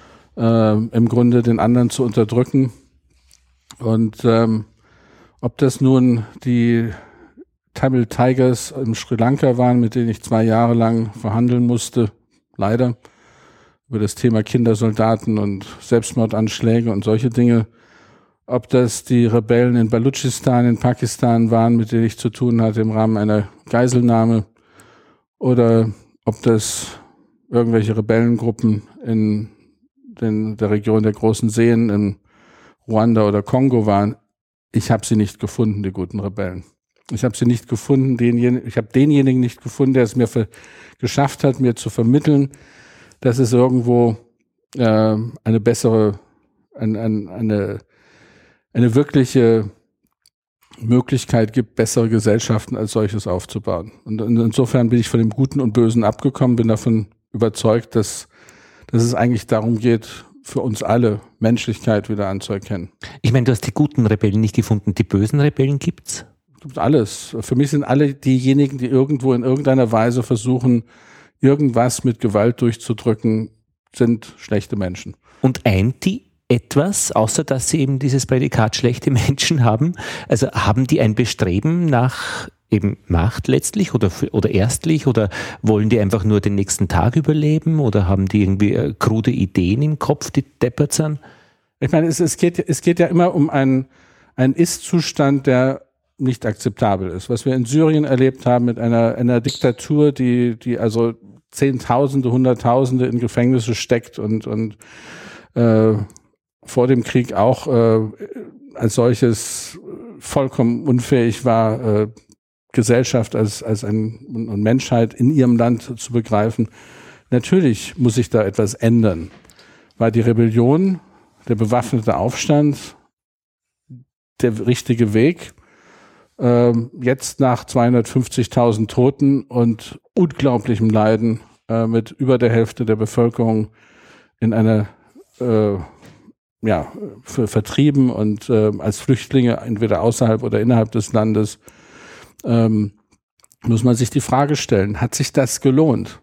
im Grunde den anderen zu unterdrücken. Und ob das nun die Tamil Tigers in Sri Lanka waren, mit denen ich 2 Jahre lang verhandeln musste, leider, über das Thema Kindersoldaten und Selbstmordanschläge und solche Dinge, ob das die Rebellen in Balutschistan, in Pakistan waren, mit denen ich zu tun hatte im Rahmen einer Geiselnahme, oder ob das irgendwelche Rebellengruppen in der Region der großen Seen in Ruanda oder Kongo waren. Ich habe sie nicht gefunden, die guten Rebellen. Ich habe sie nicht gefunden, ich habe denjenigen nicht gefunden, der es mir geschafft hat, mir zu vermitteln, dass es irgendwo eine bessere, eine wirkliche Möglichkeit gibt, bessere Gesellschaften als solches aufzubauen. Und insofern bin ich von dem Guten und Bösen abgekommen, bin davon überzeugt, dass es eigentlich darum geht, für uns alle Menschlichkeit wieder anzuerkennen. Ich meine, du hast die guten Rebellen nicht gefunden, die bösen Rebellen gibt's? Gibt alles. Für mich sind alle diejenigen, die irgendwo in irgendeiner Weise versuchen, irgendwas mit Gewalt durchzudrücken, sind schlechte Menschen. Und eint die etwas, außer dass sie eben dieses Prädikat schlechte Menschen haben? Also haben die ein Bestreben nach eben Macht letztlich oder erstlich, oder wollen die einfach nur den nächsten Tag überleben, oder haben die irgendwie krude Ideen im Kopf, die deppert sind? Ich meine, es geht ja immer um einen Ist-Zustand, der nicht akzeptabel ist. Was wir in Syrien erlebt haben mit einer Diktatur, die also Zehntausende, Hunderttausende in Gefängnisse steckt und vor dem Krieg auch als solches vollkommen unfähig war, Gesellschaft und Menschheit in ihrem Land zu begreifen. Natürlich muss sich da etwas ändern. War die Rebellion, der bewaffnete Aufstand der richtige Weg? Jetzt nach 250.000 Toten und unglaublichem Leiden mit über der Hälfte der Bevölkerung in einer vertrieben und als Flüchtlinge entweder außerhalb oder innerhalb des Landes, muss man sich die Frage stellen, hat sich das gelohnt?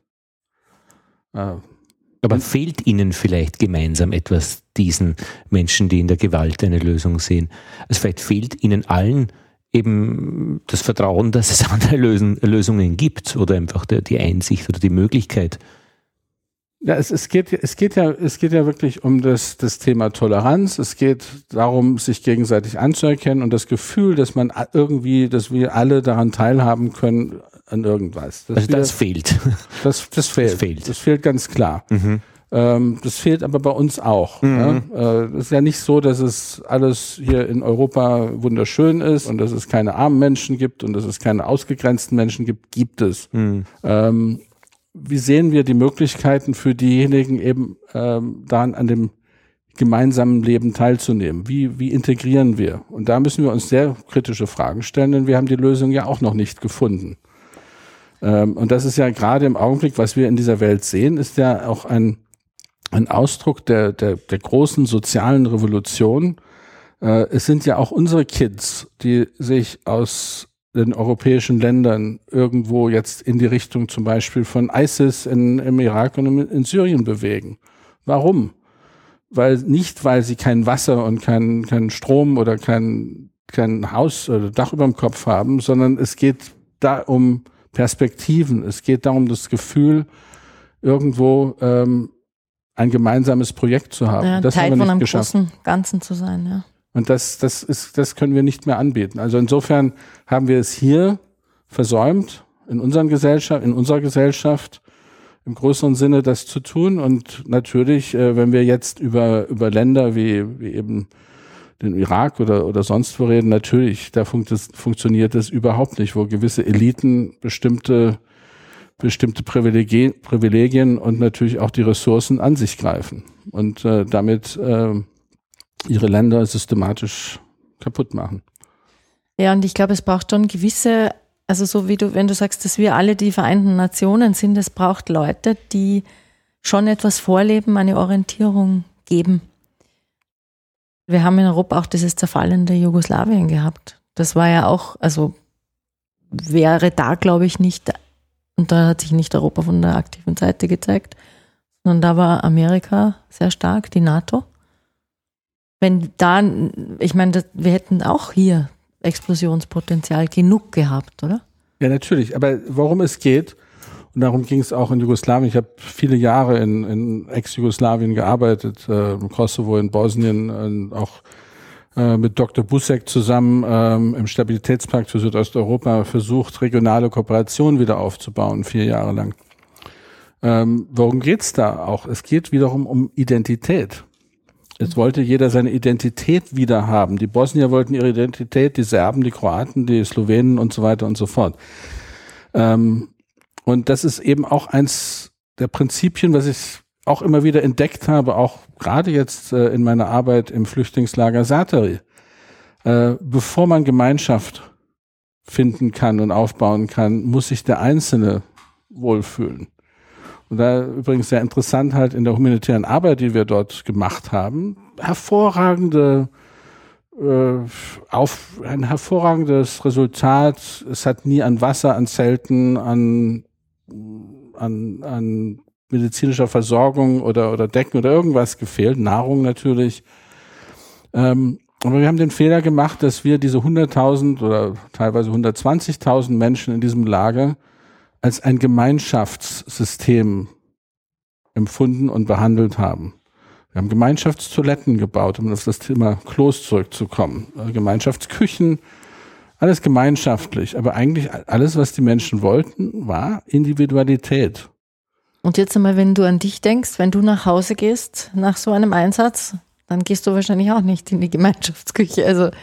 Aber fehlt Ihnen vielleicht gemeinsam etwas, diesen Menschen, die in der Gewalt eine Lösung sehen? Also vielleicht fehlt Ihnen allen eben das Vertrauen, dass es andere Lösungen gibt oder einfach die Einsicht oder die Möglichkeit. Ja, es geht ja wirklich um das Thema Toleranz. Es geht darum, sich gegenseitig anzuerkennen und das Gefühl, dass wir alle daran teilhaben können an irgendwas. Das fehlt. Das fehlt. Das fehlt ganz klar. Mhm. Das fehlt aber bei uns auch. Mhm. Ja? Es ist ja nicht so, dass es alles hier in Europa wunderschön ist und dass es keine armen Menschen gibt und dass es keine ausgegrenzten Menschen gibt. Gibt es. Mhm. Wie sehen wir die Möglichkeiten für diejenigen eben daran an dem gemeinsamen Leben teilzunehmen? Wie integrieren wir? Und da müssen wir uns sehr kritische Fragen stellen, denn wir haben die Lösung ja auch noch nicht gefunden. Und das ist ja gerade im Augenblick, was wir in dieser Welt sehen, ist ja auch ein Ausdruck der großen sozialen Revolution. Es sind ja auch unsere Kids, die sich aus den europäischen Ländern irgendwo jetzt in die Richtung zum Beispiel von ISIS im Irak und in Syrien bewegen. Warum? Weil sie kein Wasser und kein Strom oder kein Haus oder Dach über dem Kopf haben, sondern es geht da um Perspektiven. Es geht darum, das Gefühl, irgendwo ein gemeinsames Projekt zu haben. Ja, das Teil haben wir von nicht einem geschafft. großen Ganzen zu sein, ja. Und das können wir nicht mehr anbieten. Also insofern haben wir es hier versäumt, in unserer Gesellschaft im größeren Sinne das zu tun. Und natürlich, wenn wir jetzt über Länder wie eben den Irak oder sonst wo reden, natürlich, da funktioniert es überhaupt nicht, wo gewisse Eliten bestimmte Privilegien und natürlich auch die Ressourcen an sich greifen und damit ihre Länder systematisch kaputt machen. Ja, und ich glaube, es braucht schon gewisse, also so wie wenn du sagst, dass wir alle die Vereinten Nationen sind, es braucht Leute, die schon etwas vorleben, eine Orientierung geben. Wir haben in Europa auch dieses zerfallende Jugoslawien gehabt. Das war ja auch, also wäre da, glaube ich, nicht, und da hat sich nicht Europa von der aktiven Seite gezeigt, sondern da war Amerika sehr stark, die NATO. Wenn da, ich meine, wir hätten auch hier Explosionspotenzial genug gehabt, oder? Ja, natürlich. Aber worum es geht, und darum ging es auch in Jugoslawien. Ich habe viele Jahre in Ex-Jugoslawien gearbeitet, im Kosovo, in Bosnien, und auch mit Dr. Busek zusammen im Stabilitätspakt für Südosteuropa versucht, regionale Kooperation wieder aufzubauen, 4 Jahre lang. Worum geht's da auch? Es geht wiederum um Identität. Es wollte jeder seine Identität wieder haben. Die Bosnier wollten ihre Identität, die Serben, die Kroaten, die Slowenen und so weiter und so fort. Und das ist eben auch eins der Prinzipien, was ich auch immer wieder entdeckt habe, auch gerade jetzt in meiner Arbeit im Flüchtlingslager Zaatari. Bevor man Gemeinschaft finden kann und aufbauen kann, muss sich der Einzelne wohlfühlen. Und da übrigens sehr interessant halt in der humanitären Arbeit, die wir dort gemacht haben, ein hervorragendes Resultat. Es hat nie an Wasser, an Zelten, an medizinischer Versorgung oder Decken oder irgendwas gefehlt, Nahrung natürlich. Aber wir haben den Fehler gemacht, dass wir diese 100.000 oder teilweise 120.000 Menschen in diesem Lager als ein Gemeinschaftssystem empfunden und behandelt haben. Wir haben Gemeinschaftstoiletten gebaut, um auf das Thema Klos zurückzukommen. Gemeinschaftsküchen, alles gemeinschaftlich. Aber eigentlich alles, was die Menschen wollten, war Individualität. Und jetzt einmal, wenn du an dich denkst, wenn du nach Hause gehst nach so einem Einsatz, dann gehst du wahrscheinlich auch nicht in die Gemeinschaftsküche. Also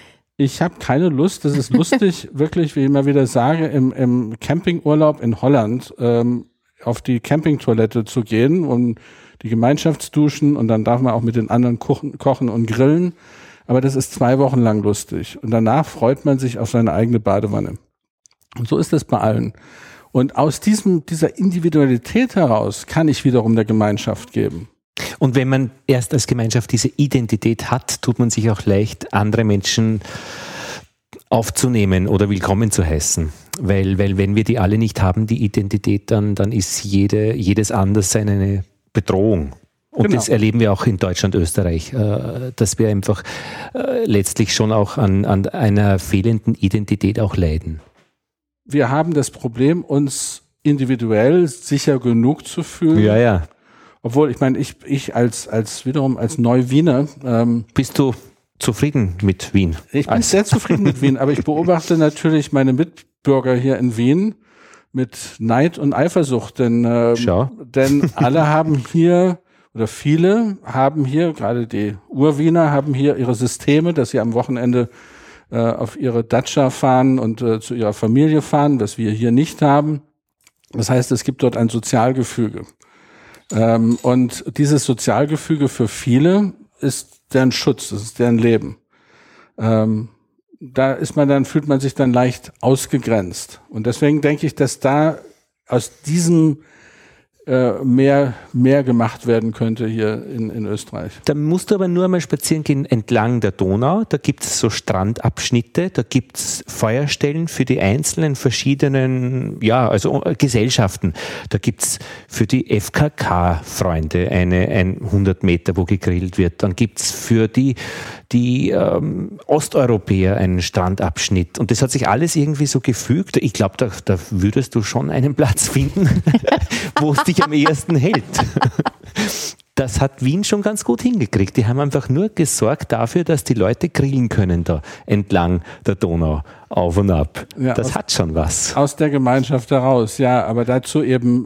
Ich habe keine Lust, das ist lustig, wirklich, wie ich immer wieder sage, im Campingurlaub in Holland auf die Campingtoilette zu gehen und die Gemeinschaftsduschen und dann darf man auch mit den anderen kochen und grillen. Aber das ist 2 Wochen lang lustig. Und danach freut man sich auf seine eigene Badewanne. Und so ist das bei allen. Und aus dieser Individualität heraus kann ich wiederum der Gemeinschaft geben. Und wenn man erst als Gemeinschaft diese Identität hat, tut man sich auch leicht, andere Menschen aufzunehmen oder willkommen zu heißen. Weil wenn wir die alle nicht haben, die Identität, dann ist jedes Anderssein eine Bedrohung. Und genau. Das erleben wir auch in Deutschland, Österreich, dass wir einfach letztlich schon auch an einer fehlenden Identität auch leiden. Wir haben das Problem, uns individuell sicher genug zu fühlen. Ja, ja. Obwohl, ich meine, ich als Neu-Wiener. Bist du zufrieden mit Wien? Ich bin sehr zufrieden mit Wien, aber ich beobachte natürlich meine Mitbürger hier in Wien mit Neid und Eifersucht, denn alle haben hier, oder viele haben hier, gerade die Ur-Wiener haben hier ihre Systeme, dass sie am Wochenende auf ihre Datscha fahren und zu ihrer Familie fahren, was wir hier nicht haben. Das heißt, es gibt dort ein Sozialgefüge. Und dieses Sozialgefüge für viele ist deren Schutz, das ist deren Leben. Fühlt man sich dann leicht ausgegrenzt. Und deswegen denke ich, dass da aus diesem mehr gemacht werden könnte hier in Österreich. Da musst du aber nur einmal spazieren gehen entlang der Donau. Da gibt es so Strandabschnitte, da gibt es Feuerstellen für die einzelnen verschiedenen, Gesellschaften. Da gibt es für die FKK-Freunde ein 100 Meter, wo gegrillt wird. Dann gibt es für die Osteuropäer einen Strandabschnitt. Und das hat sich alles irgendwie so gefügt. Ich glaube, da würdest du schon einen Platz finden, wo es dich am ehesten hält. Das hat Wien schon ganz gut hingekriegt. Die haben einfach nur gesorgt dafür, dass die Leute grillen können da entlang der Donau auf und ab. Ja, das hat schon was. Aus der Gemeinschaft heraus, ja, aber dazu eben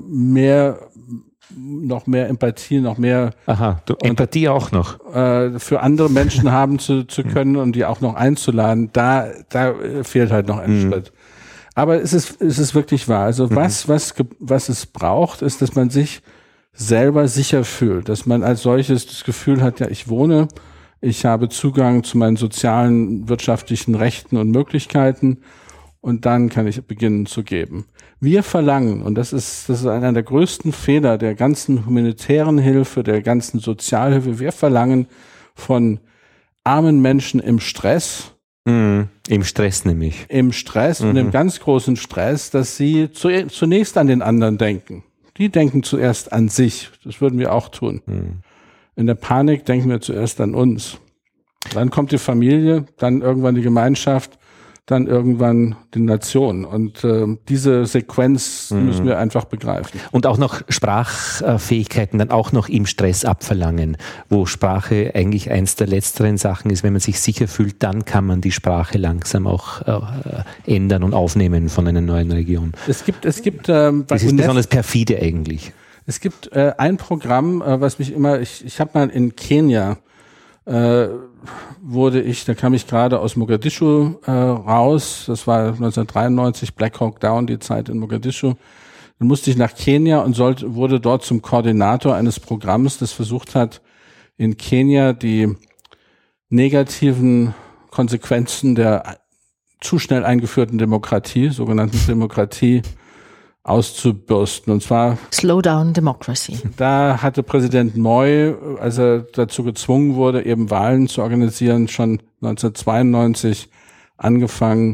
noch mehr Empathie, noch mehr Empathie auch noch für andere Menschen haben zu können und die auch noch einzuladen. Da fehlt halt noch ein Schritt. Aber es ist wirklich wahr. Also was es braucht, ist, dass man sich selber sicher fühlt, dass man als solches das Gefühl hat, ja, ich wohne, ich habe Zugang zu meinen sozialen, wirtschaftlichen Rechten und Möglichkeiten und dann kann ich beginnen zu geben. Wir verlangen, und das ist einer der größten Fehler der ganzen humanitären Hilfe, der ganzen Sozialhilfe, wir verlangen von armen Menschen im Stress, im Stress nämlich. Im Stress und im ganz großen Stress, dass sie zunächst an den anderen denken. Die denken zuerst an sich. Das würden wir auch tun. In der Panik denken wir zuerst an uns. Dann kommt die Familie, dann irgendwann die Gemeinschaft, dann irgendwann die Nation. Und diese Sequenz müssen wir einfach begreifen. Und auch noch Sprachfähigkeiten dann auch noch im Stress abverlangen, wo Sprache eigentlich eins der letzteren Sachen ist. Wenn man sich sicher fühlt, dann kann man die Sprache langsam auch ändern und aufnehmen von einer neuen Region. Es gibt das ist besonders perfide eigentlich. Es gibt ein Programm, was mich immer, ich habe mal in Kenia da kam ich gerade aus Mogadischu raus, das war 1993, Black Hawk Down, die Zeit in Mogadischu. Dann musste ich nach Kenia und wurde dort zum Koordinator eines Programms, das versucht hat, in Kenia die negativen Konsequenzen der zu schnell eingeführten Demokratie, sogenannten Demokratie, auszubürsten. Und zwar Slow down Democracy. Da hatte Präsident Moi, als er dazu gezwungen wurde, eben Wahlen zu organisieren, schon 1992 angefangen,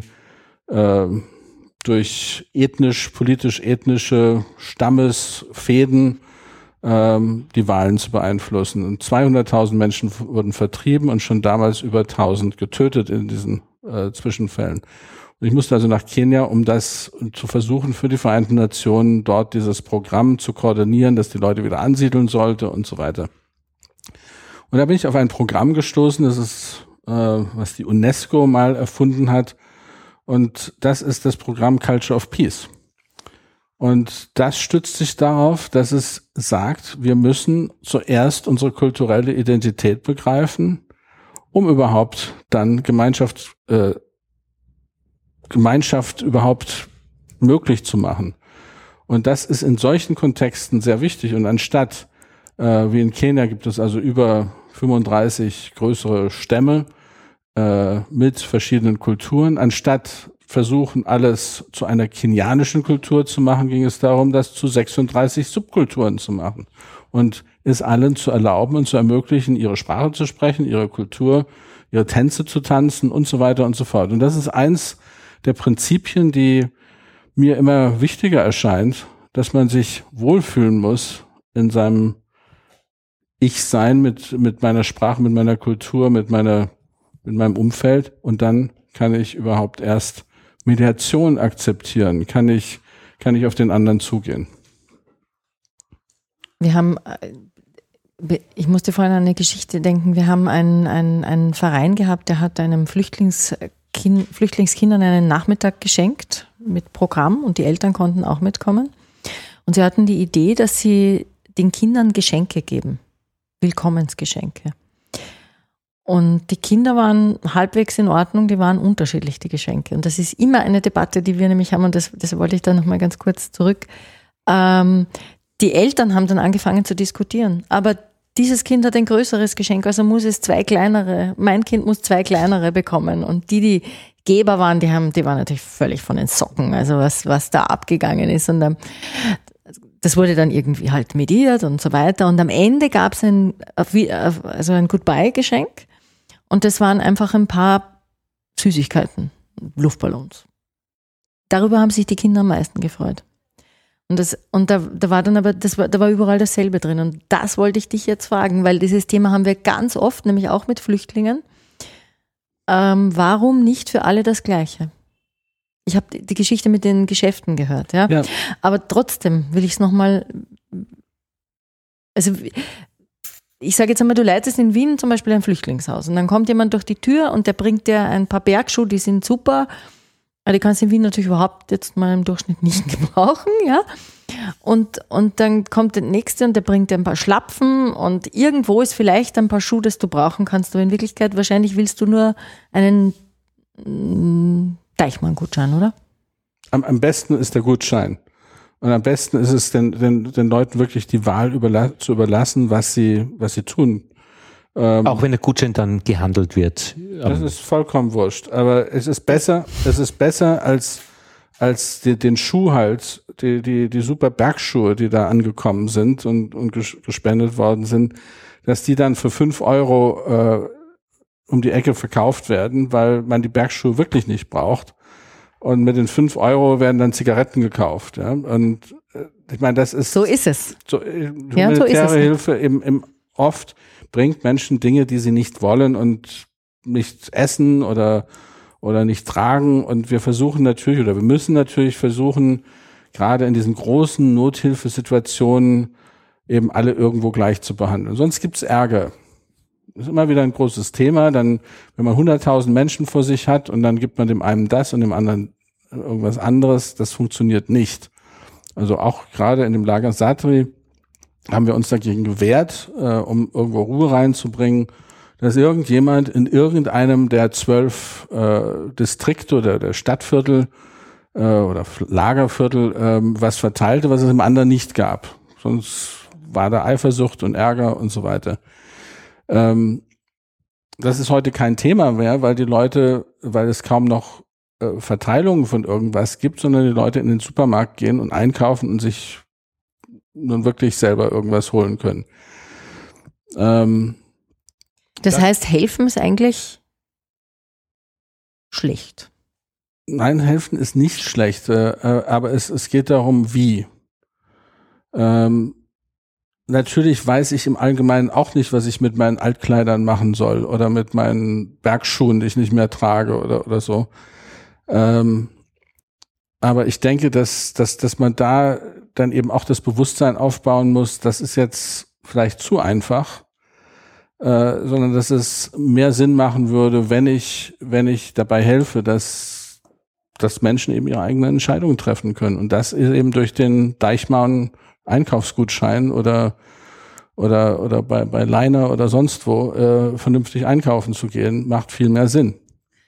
durch politisch-ethnische Stammesfäden die Wahlen zu beeinflussen. Und 200.000 Menschen wurden vertrieben und schon damals über 1.000 getötet in diesen Zwischenfällen. Und ich musste also nach Kenia, um das zu versuchen, für die Vereinten Nationen dort dieses Programm zu koordinieren, dass die Leute wieder ansiedeln sollte und so weiter. Und da bin ich auf ein Programm gestoßen, das ist, was die UNESCO mal erfunden hat. Und das ist das Programm Culture of Peace. Und das stützt sich darauf, dass es sagt, wir müssen zuerst unsere kulturelle Identität begreifen um überhaupt dann Gemeinschaft überhaupt möglich zu machen. Und das ist in solchen Kontexten sehr wichtig. Und anstatt, wie in Kenia gibt es also über 35 größere Stämme mit verschiedenen Kulturen, anstatt versuchen, alles zu einer kenianischen Kultur zu machen, ging es darum, das zu 36 Subkulturen zu machen und es allen zu erlauben und zu ermöglichen, ihre Sprache zu sprechen, ihre Kultur, ihre Tänze zu tanzen und so weiter und so fort. Und das ist eins der Prinzipien, die mir immer wichtiger erscheint, dass man sich wohlfühlen muss in seinem Ich-Sein mit meiner Sprache, mit meiner Kultur, mit meinem Umfeld, und dann kann ich überhaupt erst Mediation akzeptieren, kann ich auf den anderen zugehen. Ich musste vorhin an eine Geschichte denken, wir haben einen Verein gehabt, der hat einem Flüchtlingskindern einen Nachmittag geschenkt mit Programm, und die Eltern konnten auch mitkommen. Und sie hatten die Idee, dass sie den Kindern Geschenke geben, Willkommensgeschenke. Und die Kinder waren halbwegs in Ordnung, die waren unterschiedlich, die Geschenke. Und das ist immer eine Debatte, die wir nämlich haben, und das wollte ich da nochmal ganz kurz zurück. Die Eltern haben dann angefangen zu diskutieren, aber dieses Kind hat ein größeres Geschenk, also muss es 2 kleinere, mein Kind muss 2 kleinere bekommen. Und die Geber waren, die waren natürlich völlig von den Socken, also was da abgegangen ist. Und das wurde dann irgendwie halt mediert und so weiter. Und am Ende gab es ein Goodbye-Geschenk. Und das waren einfach ein paar Süßigkeiten, Luftballons. Darüber haben sich die Kinder am meisten gefreut. Und da war dann aber, da war überall dasselbe drin. Und das wollte ich dich jetzt fragen, weil dieses Thema haben wir ganz oft, nämlich auch mit Flüchtlingen. Warum nicht für alle das Gleiche? Ich habe die Geschichte mit den Geschäften gehört, ja. Aber trotzdem will ich es nochmal, also ich sage jetzt einmal, du leitest in Wien zum Beispiel ein Flüchtlingshaus und dann kommt jemand durch die Tür und der bringt dir ein paar Bergschuhe, die sind super, aber die kannst du in Wien natürlich überhaupt jetzt mal im Durchschnitt nicht gebrauchen, ja. Und dann kommt der Nächste und der bringt dir ein paar Schlapfen und irgendwo ist vielleicht ein paar Schuhe, das du brauchen kannst, aber in Wirklichkeit wahrscheinlich willst du nur einen Deichmann-Gutschein, oder? Am besten ist der Gutschein. Und am besten ist es, den Leuten wirklich die Wahl zu überlassen, was sie tun. Auch wenn der Gutschein dann gehandelt wird. Das ist vollkommen wurscht. Aber es ist besser als den Schuh halt, die super Bergschuhe, die da angekommen sind und gespendet worden sind, dass die dann für 5 Euro um die Ecke verkauft werden, weil man die Bergschuhe wirklich nicht braucht. Und mit den 5 Euro werden dann Zigaretten gekauft. Ja? Und ich meine, das ist... So ist es. Humanitäre Hilfe eben oft bringt Menschen Dinge, die sie nicht wollen und nicht essen oder nicht tragen. Und wir müssen natürlich versuchen, gerade in diesen großen Nothilfesituationen eben alle irgendwo gleich zu behandeln. Sonst gibt's Ärger. Das ist immer wieder ein großes Thema. Dann, wenn man 100.000 Menschen vor sich hat und dann gibt man dem einen das und dem anderen irgendwas anderes, das funktioniert nicht. Also auch gerade in dem Lager Satri haben wir uns dagegen gewehrt, um irgendwo Ruhe reinzubringen, dass irgendjemand in irgendeinem der 12 Distrikte oder der Stadtviertel oder Lagerviertel was verteilte, was es im anderen nicht gab. Sonst war da Eifersucht und Ärger und so weiter. Das ist heute kein Thema mehr, weil es kaum noch Verteilungen von irgendwas gibt, sondern die Leute in den Supermarkt gehen und einkaufen und sich nun wirklich selber irgendwas holen können. Das heißt, helfen ist eigentlich schlecht. Nein, helfen ist nicht schlecht, aber es geht darum, wie. Natürlich weiß ich im Allgemeinen auch nicht, was ich mit meinen Altkleidern machen soll oder mit meinen Bergschuhen, die ich nicht mehr trage oder so. Aber ich denke, dass man da dann eben auch das Bewusstsein aufbauen muss, das ist jetzt vielleicht zu einfach, sondern dass es mehr Sinn machen würde, wenn ich dabei helfe, dass Menschen eben ihre eigenen Entscheidungen treffen können. Und das ist eben durch den Deichmann Einkaufsgutschein oder oder bei Leiner oder sonst wo vernünftig einkaufen zu gehen, macht viel mehr Sinn.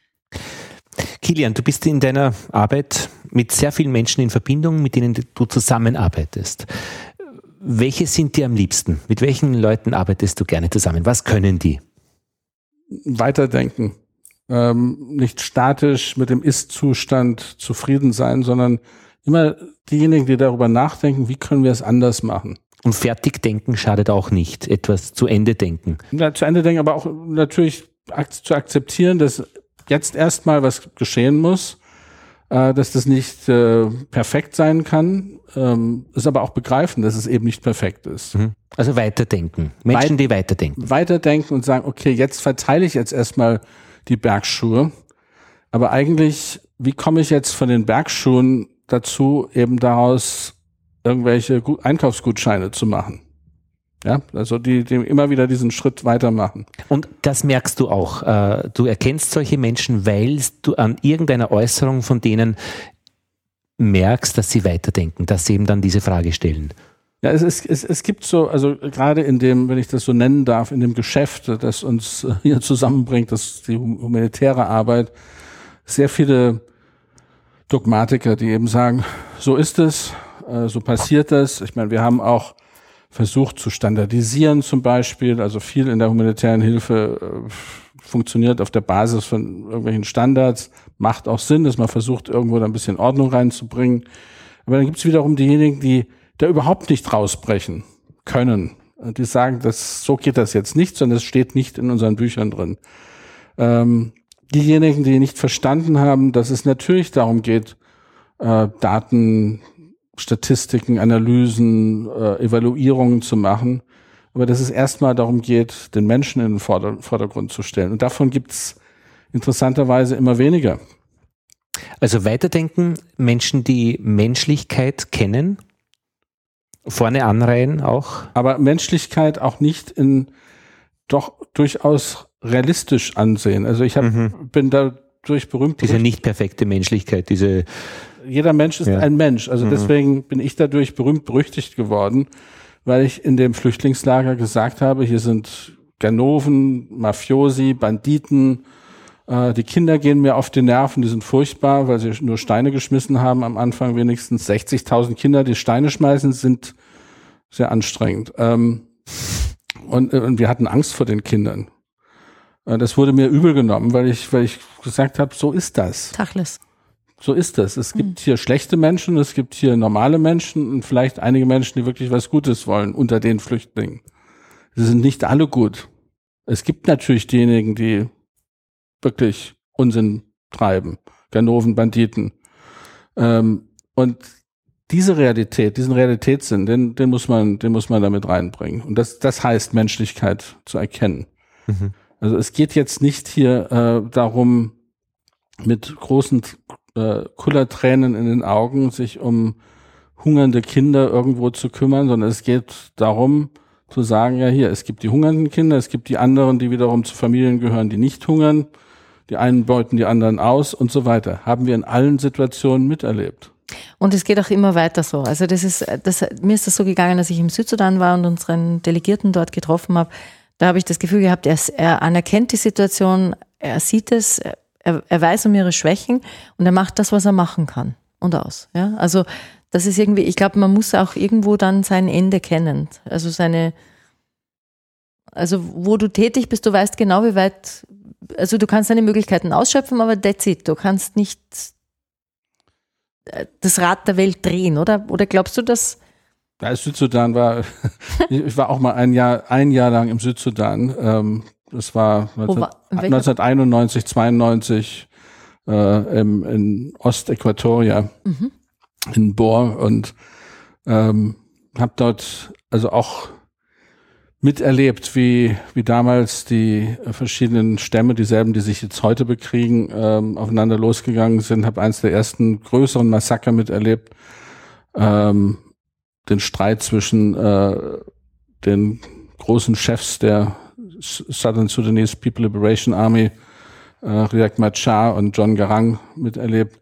Kilian, du bist in deiner Arbeit mit sehr vielen Menschen in Verbindung, mit denen du zusammenarbeitest. Welche sind dir am liebsten? Mit welchen Leuten arbeitest du gerne zusammen? Was können die? Weiterdenken. Nicht statisch mit dem Ist-Zustand zufrieden sein, sondern immer diejenigen, die darüber nachdenken, wie können wir es anders machen. Und fertig denken schadet auch nicht. Etwas zu Ende denken. Ja, zu Ende denken, aber auch natürlich zu akzeptieren, dass jetzt erstmal was geschehen muss, dass das nicht perfekt sein kann, ist aber auch begreifen, dass es eben nicht perfekt ist. Also weiterdenken. Menschen, die weiterdenken. Weiterdenken und sagen, okay, jetzt verteile ich jetzt erstmal die Bergschuhe, aber eigentlich, wie komme ich jetzt von den Bergschuhen dazu, eben daraus irgendwelche Einkaufsgutscheine zu machen? Ja, also die immer wieder diesen Schritt weitermachen. Und das merkst du auch. Du erkennst solche Menschen, weil du an irgendeiner Äußerung von denen merkst, dass sie weiterdenken, dass sie eben dann diese Frage stellen. Ja, es gibt so, also gerade in dem, wenn ich das so nennen darf, in dem Geschäft, das uns hier zusammenbringt, das ist die humanitäre Arbeit, sehr viele Dogmatiker, die eben sagen, so ist es, so passiert es. Ich meine, wir haben auch versucht zu standardisieren zum Beispiel, also viel in der humanitären Hilfe funktioniert auf der Basis von irgendwelchen Standards, macht auch Sinn, dass man versucht, irgendwo da ein bisschen Ordnung reinzubringen. Aber dann gibt es wiederum diejenigen, die da überhaupt nicht rausbrechen können. Und die sagen, so geht das jetzt nicht, sondern es steht nicht in unseren Büchern drin. Diejenigen, die nicht verstanden haben, dass es natürlich darum geht, Daten, Statistiken, Analysen, Evaluierungen zu machen, aber dass es erstmal darum geht, den Menschen in den Vordergrund zu stellen. Und davon gibt es interessanterweise immer weniger. Also weiterdenken, Menschen, die Menschlichkeit kennen, vorne anreihen auch. Aber Menschlichkeit auch nicht doch durchaus realistisch ansehen. Also ich bin dadurch berühmt. Diese nicht perfekte Menschlichkeit, jeder Mensch ist ein Mensch. Also deswegen bin ich dadurch berühmt-berüchtigt geworden, weil ich in dem Flüchtlingslager gesagt habe, hier sind Ganoven, Mafiosi, Banditen, die Kinder gehen mir auf die Nerven, die sind furchtbar, weil sie nur Steine geschmissen haben am Anfang wenigstens. 60.000 Kinder, die Steine schmeißen, sind sehr anstrengend. Und wir hatten Angst vor den Kindern. Das wurde mir übel genommen, weil ich gesagt habe, so ist das. Tachlis. So ist das. Es gibt hier schlechte Menschen, es gibt hier normale Menschen und vielleicht einige Menschen, die wirklich was Gutes wollen unter den Flüchtlingen. Sie sind nicht alle gut. Es gibt natürlich diejenigen, die wirklich Unsinn treiben. Ganoven, Banditen. Und diesen Realitätssinn, den muss man damit reinbringen. Und das heißt, Menschlichkeit zu erkennen. Also es geht jetzt nicht hier darum, mit großen Kullertränen in den Augen sich um hungernde Kinder irgendwo zu kümmern, sondern es geht darum zu sagen, ja hier, es gibt die hungernden Kinder, es gibt die anderen, die wiederum zu Familien gehören, die nicht hungern, die einen beuten die anderen aus und so weiter. Haben wir in allen Situationen miterlebt. Und es geht auch immer weiter so. Also mir ist das so gegangen, als ich im Südsudan war und unseren Delegierten dort getroffen habe. Da habe ich das Gefühl gehabt, er anerkennt die Situation, er sieht es, er weiß um ihre Schwächen und er macht das, was er machen kann und aus. Ja? Also das ist irgendwie, ich glaube, man muss auch irgendwo dann sein Ende kennen. Also wo du tätig bist, du weißt genau, wie weit, also du kannst deine Möglichkeiten ausschöpfen, aber that's it. Du kannst nicht das Rad der Welt drehen, oder? Oder glaubst du, dass... Ja, Südsudan ich war auch mal ein Jahr lang im Südsudan. Das war 1991, 92 in Ostäquatoria, in Bor und habe dort also auch miterlebt, wie damals die verschiedenen Stämme, dieselben, die sich jetzt heute bekriegen, aufeinander losgegangen sind. Habe eins der ersten größeren Massaker miterlebt, den Streit zwischen den großen Chefs der Southern Sudanese People Liberation Army, Riek Machar und John Garang miterlebt.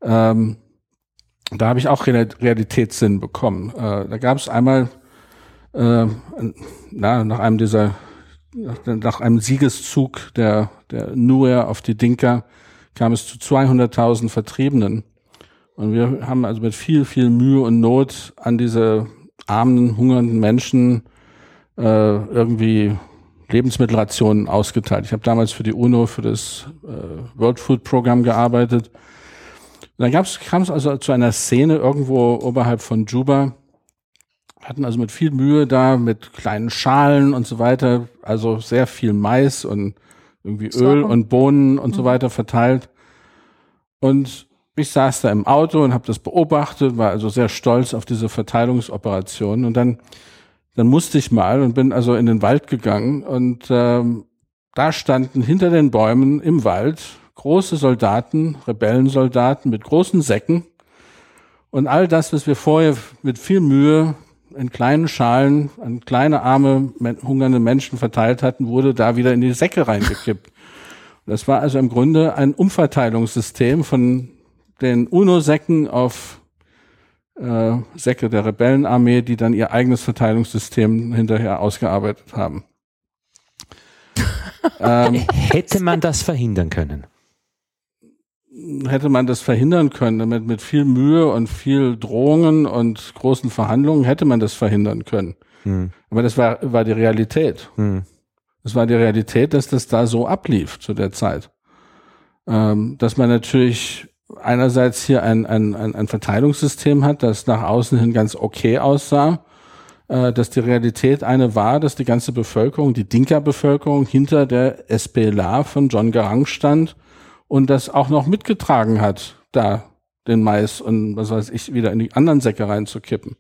Da habe ich auch Realitätssinn bekommen. Da gab es einmal nach einem Siegeszug der Nuer auf die Dinka kam es zu 200.000 Vertriebenen. Und wir haben also mit viel, viel Mühe und Not an diese armen, hungernden Menschen irgendwie Lebensmittelrationen ausgeteilt. Ich habe damals für die UNO, für das World Food Program gearbeitet. Und dann kam es also zu einer Szene irgendwo oberhalb von Juba, hatten also mit viel Mühe da, mit kleinen Schalen und so weiter, also sehr viel Mais und irgendwie Öl und Bohnen und so weiter verteilt. Und ich saß da im Auto und habe das beobachtet, war also sehr stolz auf diese Verteilungsoperation. Und dann musste ich mal und bin also in den Wald gegangen und da standen hinter den Bäumen im Wald große Soldaten, Rebellensoldaten mit großen Säcken. Und all das, was wir vorher mit viel Mühe in kleinen Schalen an kleine, arme, hungernde Menschen verteilt hatten, wurde da wieder in die Säcke reingekippt. Das war also im Grunde ein Umverteilungssystem von den UNO-Säcken auf Säcke der Rebellenarmee, die dann ihr eigenes Verteilungssystem hinterher ausgearbeitet haben. Hätte man das verhindern können? Hätte man das verhindern können, mit viel Mühe und viel Drohungen und großen Verhandlungen hätte man das verhindern können. Aber das war die Realität. Es war die Realität, dass das da so ablief zu der Zeit. Dass man natürlich einerseits hier ein Verteilungssystem hat, das nach außen hin ganz okay aussah, dass die Realität eine war, dass die ganze Bevölkerung, die Dinka-Bevölkerung hinter der SPLA von John Garang stand und das auch noch mitgetragen hat, da den Mais und was weiß ich wieder in die anderen Säcke reinzukippen.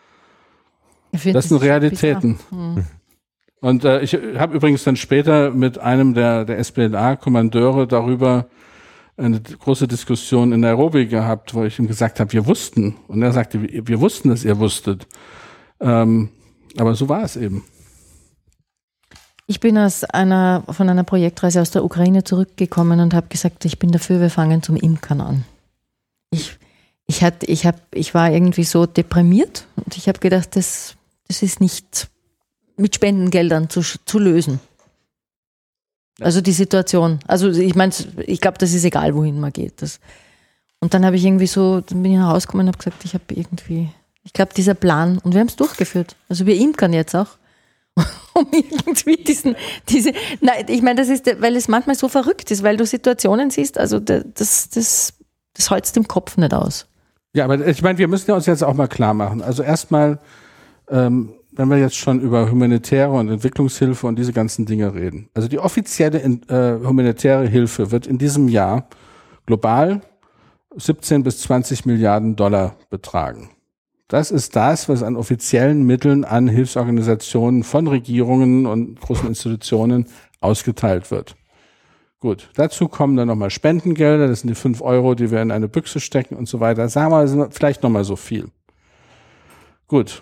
Das sind Realitäten. Und ich habe übrigens dann später mit einem der SPLA-Kommandeure darüber eine große Diskussion in Nairobi gehabt, wo ich ihm gesagt habe, wir wussten. Und er sagte, wir wussten, dass ihr wusstet. Aber so war es eben. Ich bin von einer Projektreise aus der Ukraine zurückgekommen und habe gesagt, ich bin dafür, wir fangen zum Imkern an. Ich war irgendwie so deprimiert und ich habe gedacht, das ist nicht mit Spendengeldern zu lösen. Also die Situation. Also ich meine, ich glaube, das ist egal, wohin man geht. Und dann habe ich dann bin ich nach Hause gekommen und habe gesagt, ich glaube, dieser Plan, und wir haben es durchgeführt. Also wir imkern jetzt auch. Um irgendwie nein, ich meine, das ist, weil es manchmal so verrückt ist, weil du Situationen siehst, also das holzt im Kopf nicht aus. Ja, aber ich meine, wir müssen uns jetzt auch mal klar machen. Also erstmal, wenn wir jetzt schon über humanitäre und Entwicklungshilfe und diese ganzen Dinge reden. Also die offizielle humanitäre Hilfe wird in diesem Jahr global 17 bis 20 Milliarden Dollar betragen. Das ist das, was an offiziellen Mitteln an Hilfsorganisationen von Regierungen und großen Institutionen ausgeteilt wird. Gut, dazu kommen dann nochmal Spendengelder, das sind die 5 Euro, die wir in eine Büchse stecken und so weiter. Sagen wir mal, vielleicht nochmal so viel. Gut,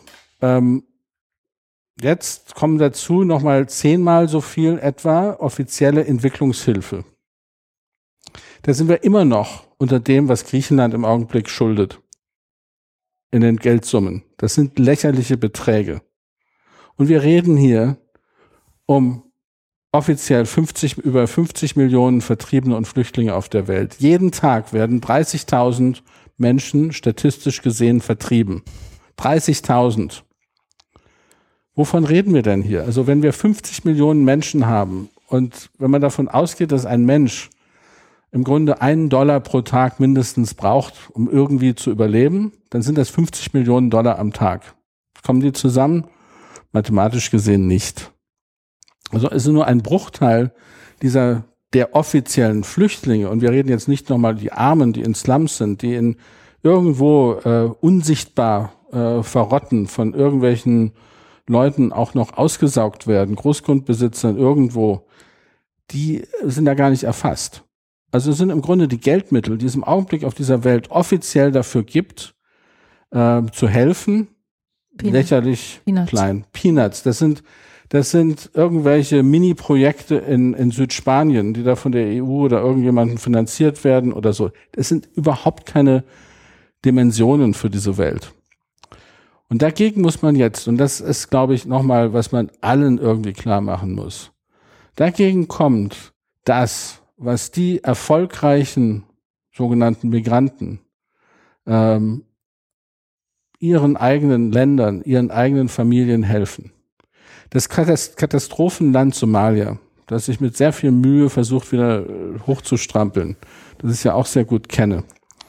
jetzt kommen dazu nochmal 10-mal so viel etwa offizielle Entwicklungshilfe. Da sind wir immer noch unter dem, was Griechenland im Augenblick schuldet. In den Geldsummen. Das sind lächerliche Beträge. Und wir reden hier um offiziell über 50 Millionen Vertriebene und Flüchtlinge auf der Welt. Jeden Tag werden 30.000 Menschen statistisch gesehen vertrieben. 30.000. Wovon reden wir denn hier? Also wenn wir 50 Millionen Menschen haben und wenn man davon ausgeht, dass ein Mensch im Grunde $1 pro Tag mindestens braucht, um irgendwie zu überleben, dann sind das 50 Millionen Dollar am Tag. Kommen die zusammen? Mathematisch gesehen nicht. Also es ist nur ein Bruchteil der offiziellen Flüchtlinge. Und wir reden jetzt nicht nochmal die Armen, die in Slums sind, die in irgendwo unsichtbar verrotten, von irgendwelchen Leuten auch noch ausgesaugt werden, Großgrundbesitzern irgendwo, die sind da gar nicht erfasst. Also es sind im Grunde die Geldmittel, die es im Augenblick auf dieser Welt offiziell dafür gibt, zu helfen, lächerlich klein. Peanuts. Das sind irgendwelche Mini-Projekte in Südspanien, die da von der EU oder irgendjemandem finanziert werden oder so. Das sind überhaupt keine Dimensionen für diese Welt. Und dagegen muss man jetzt, und das ist, glaube ich, nochmal, was man allen irgendwie klar machen muss, dagegen kommt das, was die erfolgreichen sogenannten Migranten ihren eigenen Ländern, ihren eigenen Familien helfen. Das Katastrophenland Somalia, das ich mit sehr viel Mühe versucht wieder hochzustrampeln, das ich ja auch sehr gut kenne.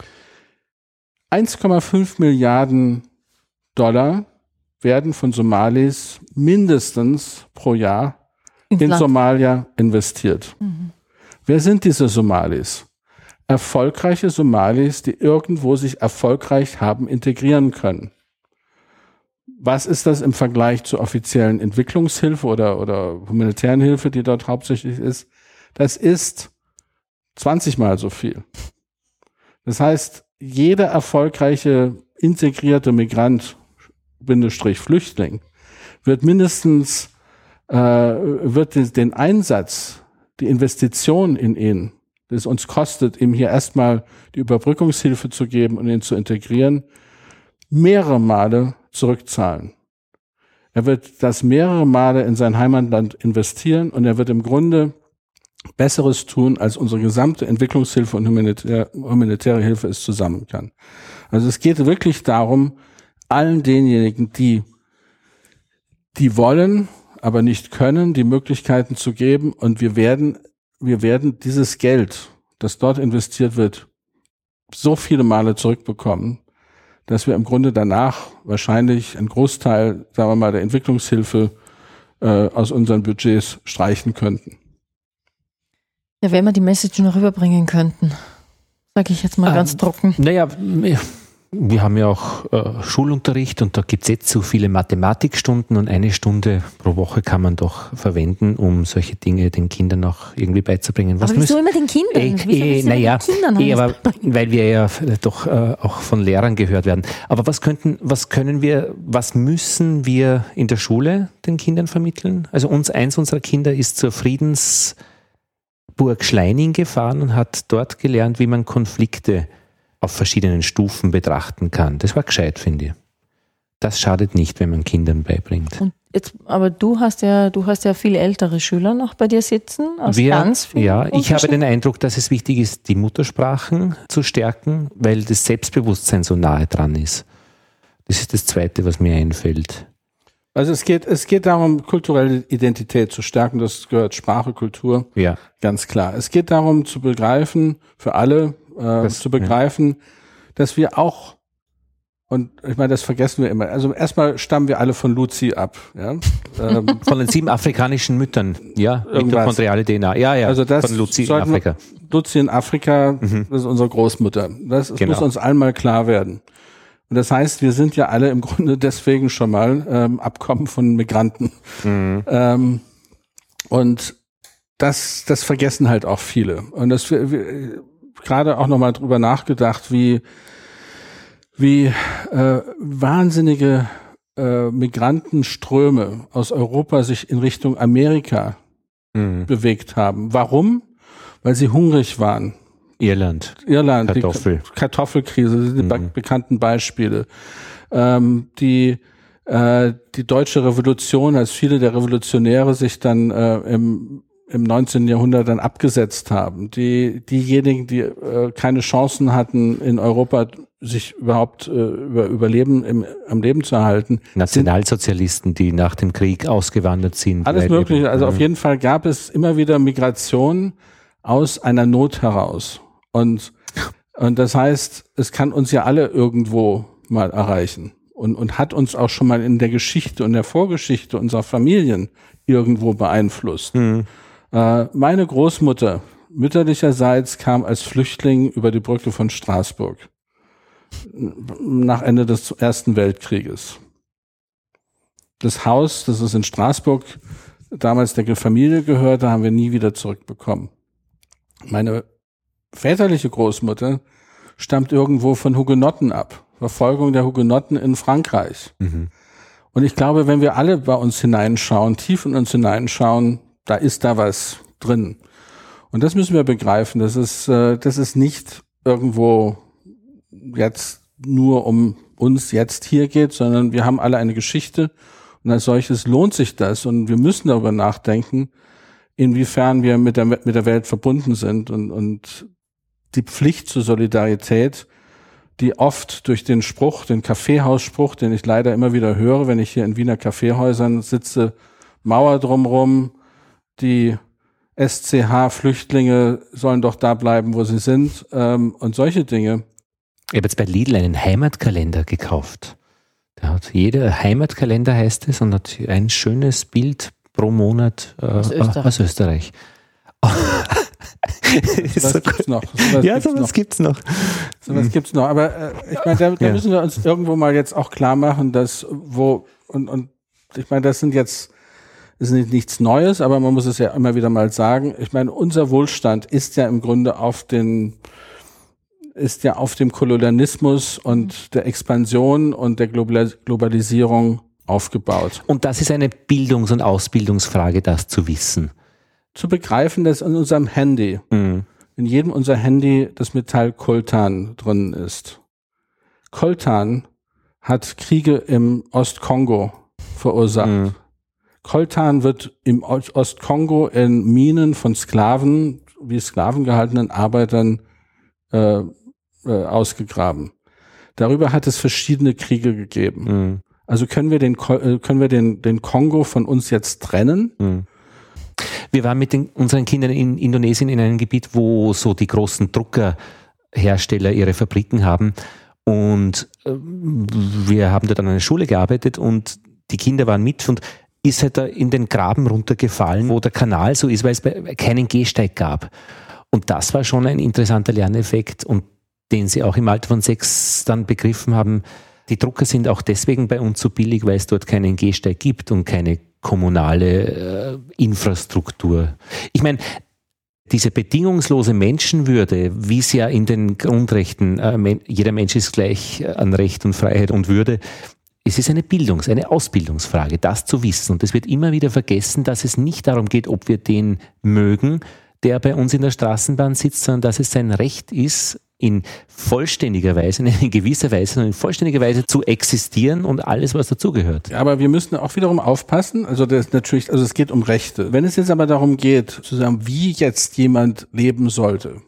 1,5 Milliarden $, werden von Somalis mindestens pro Jahr in Somalia investiert. Mhm. Wer sind diese Somalis? Erfolgreiche Somalis, die irgendwo sich erfolgreich haben integrieren können. Was ist das im Vergleich zur offiziellen Entwicklungshilfe oder humanitären Hilfe, die dort hauptsächlich ist? Das ist 20 Mal so viel. Das heißt, jeder erfolgreiche integrierte Migrant, Flüchtling, wird mindestens wird den Einsatz, die Investition in ihn, das es uns kostet, ihm hier erstmal die Überbrückungshilfe zu geben und ihn zu integrieren, mehrere Male zurückzahlen. Er wird das mehrere Male in sein Heimatland investieren und er wird im Grunde Besseres tun, als unsere gesamte Entwicklungshilfe und humanitäre Hilfe es zusammen kann. Also es geht wirklich darum, allen denjenigen, die wollen, aber nicht können, die Möglichkeiten zu geben, und wir werden dieses Geld, das dort investiert wird, so viele Male zurückbekommen, dass wir im Grunde danach wahrscheinlich einen Großteil, sagen wir mal, der Entwicklungshilfe aus unseren Budgets streichen könnten. Ja, wenn wir die Message noch rüberbringen könnten, sage ich jetzt mal ganz trocken. Naja, wir haben ja auch Schulunterricht und da gibt es jetzt so viele Mathematikstunden und 1 Stunde pro Woche kann man doch verwenden, um solche Dinge den Kindern auch irgendwie beizubringen. Aber wieso immer den Kindern? Aber weil wir ja doch auch von Lehrern gehört werden. Aber was müssen wir in der Schule den Kindern vermitteln? Also eins unserer Kinder ist zur Friedensburg Schleining gefahren und hat dort gelernt, wie man Konflikte auf verschiedenen Stufen betrachten kann. Das war gescheit, finde ich. Das schadet nicht, wenn man Kindern beibringt. Und jetzt, aber du hast ja viel ältere Schüler noch bei dir sitzen. Ich habe den Eindruck, dass es wichtig ist, die Muttersprachen zu stärken, weil das Selbstbewusstsein so nahe dran ist. Das ist das Zweite, was mir einfällt. Also es geht darum, kulturelle Identität zu stärken. Das gehört Sprache, Kultur, ganz klar. Es geht darum, zu begreifen, für alle, dass wir auch, und ich meine, das vergessen wir immer, also erstmal stammen wir alle von Luzi ab. Ja? Von den 7 afrikanischen Müttern, mitochondriale DNA. Also das von Luzi in Afrika. Luzi in Afrika, das ist unsere Großmutter. Das muss uns allen mal klar werden. Und das heißt, wir sind ja alle im Grunde deswegen schon mal Abkommen von Migranten. Mhm. Und das vergessen halt auch viele. Und das gerade auch nochmal drüber nachgedacht, wie wahnsinnige Migrantenströme aus Europa sich in Richtung Amerika bewegt haben. Warum? Weil sie hungrig waren. Irland, die Kartoffelkrise, die bekannten Beispiele. Die deutsche Revolution, als viele der Revolutionäre sich dann im 19. Jahrhundert dann abgesetzt haben. Diejenigen, die keine Chancen hatten, in Europa sich überhaupt Überleben am Leben zu erhalten. Nationalsozialisten, die nach dem Krieg ausgewandert sind. Alles Mögliche. Also auf jeden Fall gab es immer wieder Migration aus einer Not heraus. Und das heißt, es kann uns ja alle irgendwo mal erreichen und hat uns auch schon mal in der Geschichte und der Vorgeschichte unserer Familien irgendwo beeinflusst. Meine Großmutter mütterlicherseits kam als Flüchtling über die Brücke von Straßburg nach Ende des Ersten Weltkrieges. Das Haus, das ist in Straßburg damals der Familie gehörte, haben wir nie wieder zurückbekommen. Meine väterliche Großmutter stammt irgendwo von Hugenotten ab. Verfolgung der Hugenotten in Frankreich. Und ich glaube, wenn wir alle bei uns hineinschauen, tief in uns hineinschauen, da ist da was drin. Und das müssen wir begreifen. Das ist nicht irgendwo jetzt nur um uns jetzt hier geht, sondern wir haben alle eine Geschichte und als solches lohnt sich das und wir müssen darüber nachdenken, inwiefern wir mit der Welt verbunden sind und die Pflicht zur Solidarität, die oft durch den Kaffeehausspruch, den ich leider immer wieder höre, wenn ich hier in Wiener Kaffeehäusern sitze, Mauer drumrum, die SCH-Flüchtlinge sollen doch da bleiben, wo sie sind, und solche Dinge. Ich habe jetzt bei Lidl einen Heimatkalender gekauft. Jeder Heimatkalender heißt es und hat ein schönes Bild pro Monat aus Österreich. Sowas gibt's noch. Sowas gibt's noch. Sowas gibt's noch. Aber ich meine, da müssen wir uns irgendwo mal jetzt auch klar machen, dass und ich meine, das ist nichts Neues, aber man muss es ja immer wieder mal sagen. Ich meine, unser Wohlstand ist ja im Grunde auf dem Kolonialismus und der Expansion und der Globalisierung aufgebaut. Und das ist eine Bildungs- und Ausbildungsfrage, das zu wissen. Zu begreifen, dass in unserem Handy, in jedem unserer Handy das Metall Coltan drin ist. Coltan hat Kriege im Ostkongo verursacht. Coltan wird im Ostkongo in Minen von Sklaven, wie Sklaven gehaltenen Arbeitern ausgegraben. Darüber hat es verschiedene Kriege gegeben. Also können wir den Kongo von uns jetzt trennen? Wir waren mit unseren Kindern in Indonesien in einem Gebiet, wo so die großen Druckerhersteller ihre Fabriken haben und wir haben dort an einer Schule gearbeitet und die Kinder waren mit und ist halt da in den Graben runtergefallen, wo der Kanal so ist, weil es keinen Gehsteig gab. Und das war schon ein interessanter Lerneffekt und den sie auch im Alter von 6 dann begriffen haben. Die Drucker sind auch deswegen bei uns so billig, weil es dort keinen Gehsteig gibt und keine kommunale Infrastruktur. Ich meine, diese bedingungslose Menschenwürde, wie es ja in den Grundrechten, jeder Mensch ist gleich an Recht und Freiheit und Würde, es ist eine Ausbildungsfrage, das zu wissen. Und es wird immer wieder vergessen, dass es nicht darum geht, ob wir den mögen, der bei uns in der Straßenbahn sitzt, sondern dass es sein Recht ist, in vollständiger Weise, in gewisser Weise, sondern in vollständiger Weise zu existieren und alles, was dazugehört. Ja, aber wir müssen auch wiederum aufpassen, also es geht um Rechte. Wenn es jetzt aber darum geht, zu sagen, wie jetzt jemand leben sollte,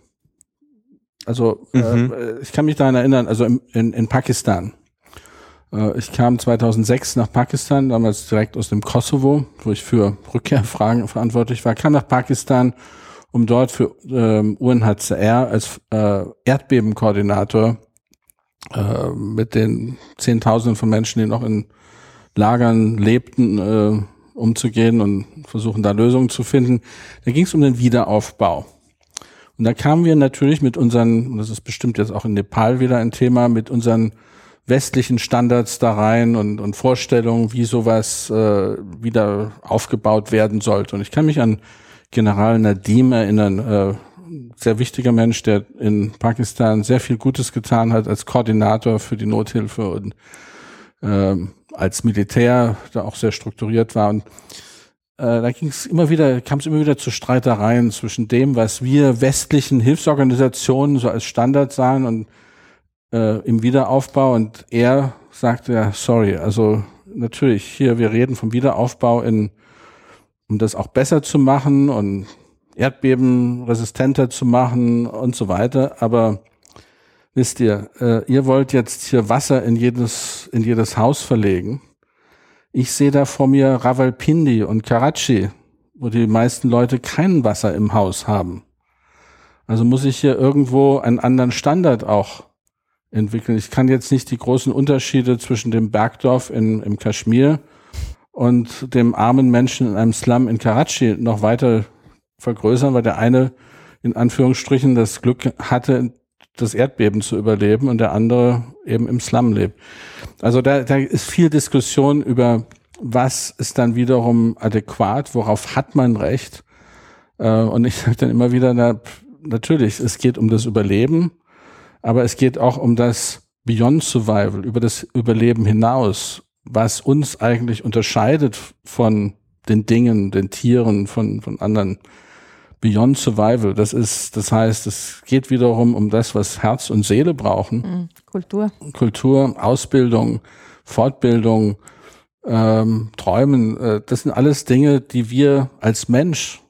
also ich kann mich daran erinnern, also in Pakistan. Ich kam 2006 nach Pakistan, damals direkt aus dem Kosovo, wo ich für Rückkehrfragen verantwortlich war, kam nach Pakistan, um dort für UNHCR als Erdbebenkoordinator mit den Zehntausenden von Menschen, die noch in Lagern lebten, umzugehen und versuchen, da Lösungen zu finden. Da ging es um den Wiederaufbau. Und da kamen wir natürlich mit unseren, das ist bestimmt jetzt auch in Nepal wieder ein Thema, mit unseren westlichen Standards da rein und Vorstellungen, wie sowas wieder aufgebaut werden sollte. Und ich kann mich an General Nadim erinnern, sehr wichtiger Mensch, der in Pakistan sehr viel Gutes getan hat als Koordinator für die Nothilfe und als Militär, da auch sehr strukturiert war. Und da kam es immer wieder zu Streitereien zwischen dem, was wir westlichen Hilfsorganisationen so als Standard sahen und im Wiederaufbau. Und er sagte, ja, sorry, also natürlich hier, wir reden vom Wiederaufbau um das auch besser zu machen und erdbebenresistenter zu machen und so weiter. Aber wisst ihr, ihr wollt jetzt hier Wasser in jedes Haus verlegen. Ich sehe da vor mir Rawalpindi und Karachi, wo die meisten Leute kein Wasser im Haus haben. Also muss ich hier irgendwo einen anderen Standard auch entwickeln. Ich kann jetzt nicht die großen Unterschiede zwischen dem Bergdorf im Kaschmir und dem armen Menschen in einem Slum in Karachi noch weiter vergrößern, weil der eine in Anführungsstrichen das Glück hatte, das Erdbeben zu überleben und der andere eben im Slum lebt. Also da ist viel Diskussion über, was ist dann wiederum adäquat, worauf hat man Recht. Und ich sage dann immer wieder, natürlich, es geht um das Überleben, aber es geht auch um das Beyond Survival, über das Überleben hinaus, was uns eigentlich unterscheidet von den Dingen, den Tieren, von anderen Beyond Survival. Das heißt, es geht wiederum um das, was Herz und Seele brauchen. Kultur, Ausbildung, Fortbildung, Träumen. Das sind alles Dinge, die wir als Mensch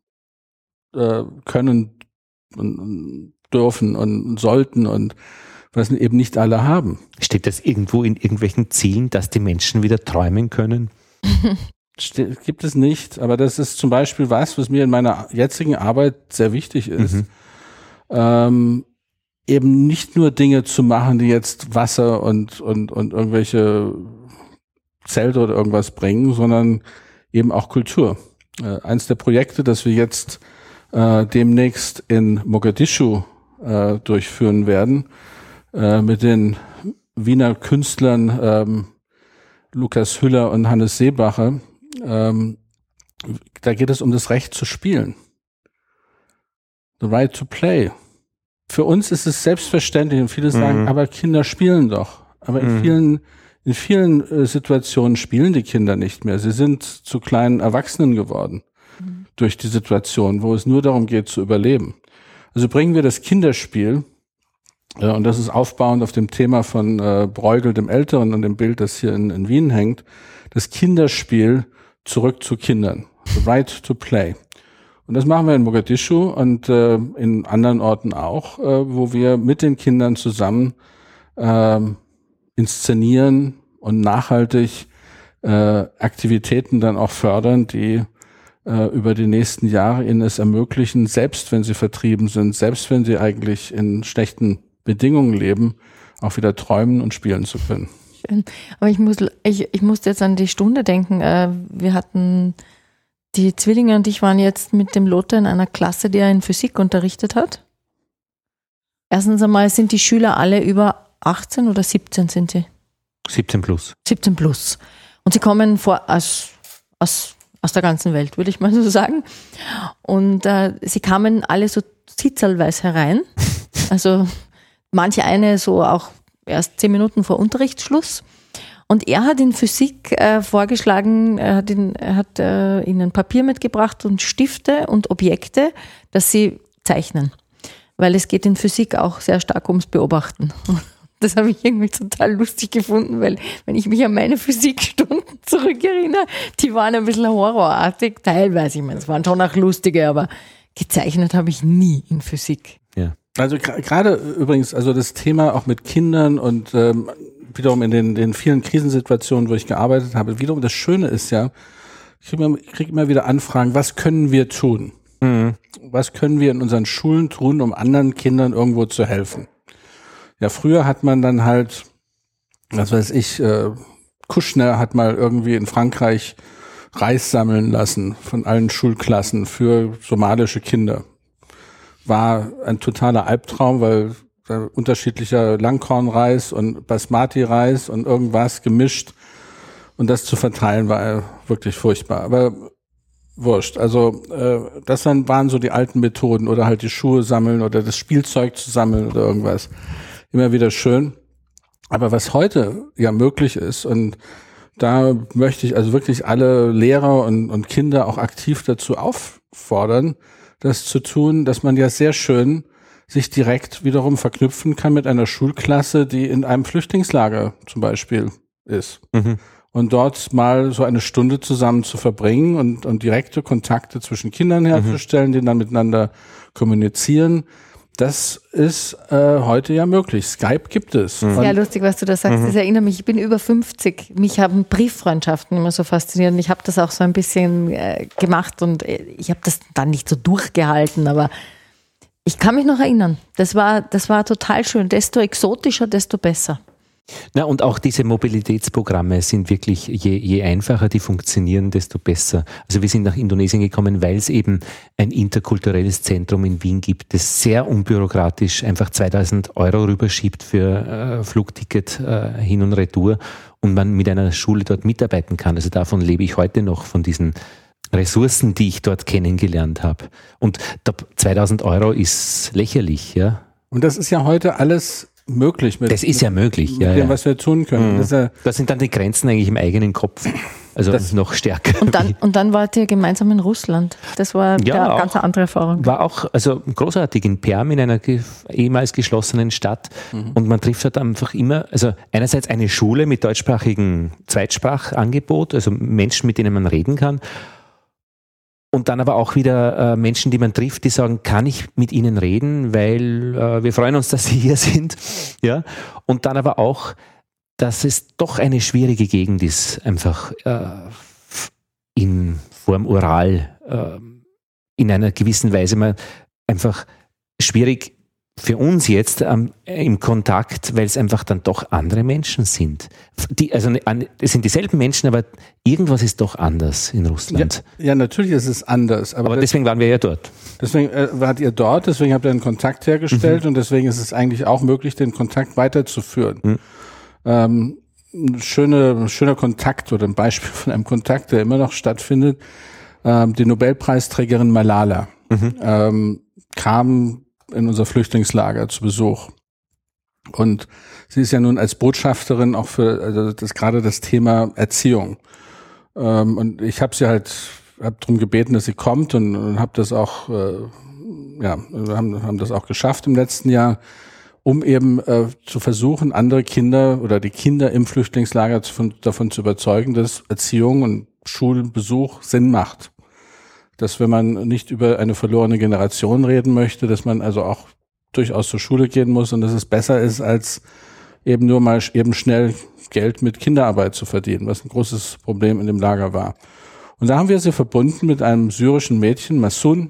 können und dürfen und sollten und was eben nicht alle haben. Steht das irgendwo in irgendwelchen Zielen, dass die Menschen wieder träumen können? Gibt es nicht, aber das ist zum Beispiel was mir in meiner jetzigen Arbeit sehr wichtig ist. Eben nicht nur Dinge zu machen, die jetzt Wasser und irgendwelche Zelte oder irgendwas bringen, sondern eben auch Kultur. Eins der Projekte, das wir jetzt demnächst in Mogadischu durchführen werden, mit den Wiener Künstlern Lukas Hüller und Hannes Seebacher. Da geht es um das Recht zu spielen. The right to play. Für uns ist es selbstverständlich und viele sagen, aber Kinder spielen doch. Aber in vielen Situationen spielen die Kinder nicht mehr. Sie sind zu kleinen Erwachsenen geworden durch die Situation, wo es nur darum geht zu überleben. Also bringen wir das Kinderspiel, und das ist aufbauend auf dem Thema von Bruegel dem Älteren und dem Bild, das hier in Wien hängt, das Kinderspiel zurück zu Kindern. The right to play. Und das machen wir in Mogadischu und in anderen Orten auch, wo wir mit den Kindern zusammen inszenieren und nachhaltig Aktivitäten dann auch fördern, die über die nächsten Jahre ihnen es ermöglichen, selbst wenn sie vertrieben sind, selbst wenn sie eigentlich in schlechten Bedingungen leben, auch wieder träumen und spielen zu können. Aber ich musste jetzt an die Stunde denken. Wir hatten, die Zwillinge und ich waren jetzt mit dem Lothar in einer Klasse, die er in Physik unterrichtet hat. Erstens einmal sind die Schüler alle über 18 oder 17 sind sie? 17 plus. 17 plus. Und sie kommen aus der ganzen Welt, würde ich mal so sagen. Und sie kamen alle so zitzerlweis herein. Also manche eine so auch erst 10 Minuten vor Unterrichtsschluss. Und er hat in Physik vorgeschlagen, er hat ihnen Papier mitgebracht und Stifte und Objekte, dass sie zeichnen. Weil es geht in Physik auch sehr stark ums Beobachten. Das habe ich irgendwie total lustig gefunden, weil wenn ich mich an meine Physikstunden zurückerinnere, die waren ein bisschen horrorartig, teilweise. Ich meine, es waren schon auch lustige, aber gezeichnet habe ich nie in Physik. Ja. Also gerade übrigens, also das Thema auch mit Kindern und wiederum in den vielen Krisensituationen, wo ich gearbeitet habe, wiederum das Schöne ist ja, ich krieg immer wieder Anfragen, was können wir tun? Was können wir in unseren Schulen tun, um anderen Kindern irgendwo zu helfen? Ja, früher hat man dann halt, was weiß ich, Kouchner hat mal irgendwie in Frankreich Reis sammeln lassen von allen Schulklassen für somalische Kinder. War ein totaler Albtraum, weil unterschiedlicher Langkornreis und Basmati-Reis und irgendwas gemischt und das zu verteilen war wirklich furchtbar. Aber wurscht. Also das waren so die alten Methoden oder halt die Schuhe sammeln oder das Spielzeug zu sammeln oder irgendwas. Immer wieder schön. Aber was heute ja möglich ist, und da möchte ich also wirklich alle Lehrer und Kinder auch aktiv dazu auffordern, das zu tun, dass man ja sehr schön sich direkt wiederum verknüpfen kann mit einer Schulklasse, die in einem Flüchtlingslager zum Beispiel ist. Und dort mal so eine Stunde zusammen zu verbringen und direkte Kontakte zwischen Kindern herzustellen, die dann miteinander kommunizieren. Das ist heute ja möglich. Skype gibt es. Sehr lustig, was du da sagst. Das erinnert mich, ich bin über 50. Mich haben Brieffreundschaften immer so fasziniert. Und ich habe das auch so ein bisschen gemacht und ich habe das dann nicht so durchgehalten, aber ich kann mich noch erinnern. Das war total schön. Desto exotischer, desto besser. Na, und auch diese Mobilitätsprogramme sind wirklich, je einfacher die funktionieren, desto besser. Also wir sind nach Indonesien gekommen, weil es eben ein interkulturelles Zentrum in Wien gibt, das sehr unbürokratisch einfach 2.000 € rüberschiebt für Flugticket hin und retour und man mit einer Schule dort mitarbeiten kann. Also davon lebe ich heute noch, von diesen Ressourcen, die ich dort kennengelernt habe. Und 2.000 € ist lächerlich, ja. Und das ist ja heute alles möglich. Das ist ja möglich, mit dem, was wir tun können. Das sind dann die Grenzen eigentlich im eigenen Kopf. also noch stärker. Und dann wart ihr gemeinsam in Russland. Das war eine ganz andere Erfahrung. War auch großartig in Perm, in einer ehemals geschlossenen Stadt. Und man trifft halt einfach immer, also einerseits eine Schule mit deutschsprachigem Zweitsprachangebot, also Menschen, mit denen man reden kann. Und dann aber auch wieder Menschen, die man trifft, die sagen, kann ich mit ihnen reden, weil wir freuen uns, dass sie hier sind. Ja? Und dann aber auch, dass es doch eine schwierige Gegend ist, einfach vorm Ural in einer gewissen Weise einfach schwierig für uns jetzt im Kontakt, weil es einfach dann doch andere Menschen sind. Es sind dieselben Menschen, aber irgendwas ist doch anders in Russland. Ja, natürlich ist es anders. Aber deswegen waren wir ja dort. Deswegen wart ihr dort, deswegen habt ihr einen Kontakt hergestellt und deswegen ist es eigentlich auch möglich, den Kontakt weiterzuführen. Ein schöner Kontakt oder ein Beispiel von einem Kontakt, der immer noch stattfindet. Die Nobelpreisträgerin Malala kam in unser Flüchtlingslager zu Besuch. Und sie ist ja nun als Botschafterin auch für gerade das Thema Erziehung. Und ich habe sie hab darum gebeten, dass sie kommt und habe das auch, wir haben das auch geschafft im letzten Jahr, um eben zu versuchen, andere Kinder oder die Kinder im Flüchtlingslager davon zu überzeugen, dass Erziehung und Schulbesuch Sinn macht. Dass wenn man nicht über eine verlorene Generation reden möchte, dass man also auch durchaus zur Schule gehen muss und dass es besser ist, als eben nur mal eben schnell Geld mit Kinderarbeit zu verdienen, was ein großes Problem in dem Lager war. Und da haben wir sie verbunden mit einem syrischen Mädchen, Masun,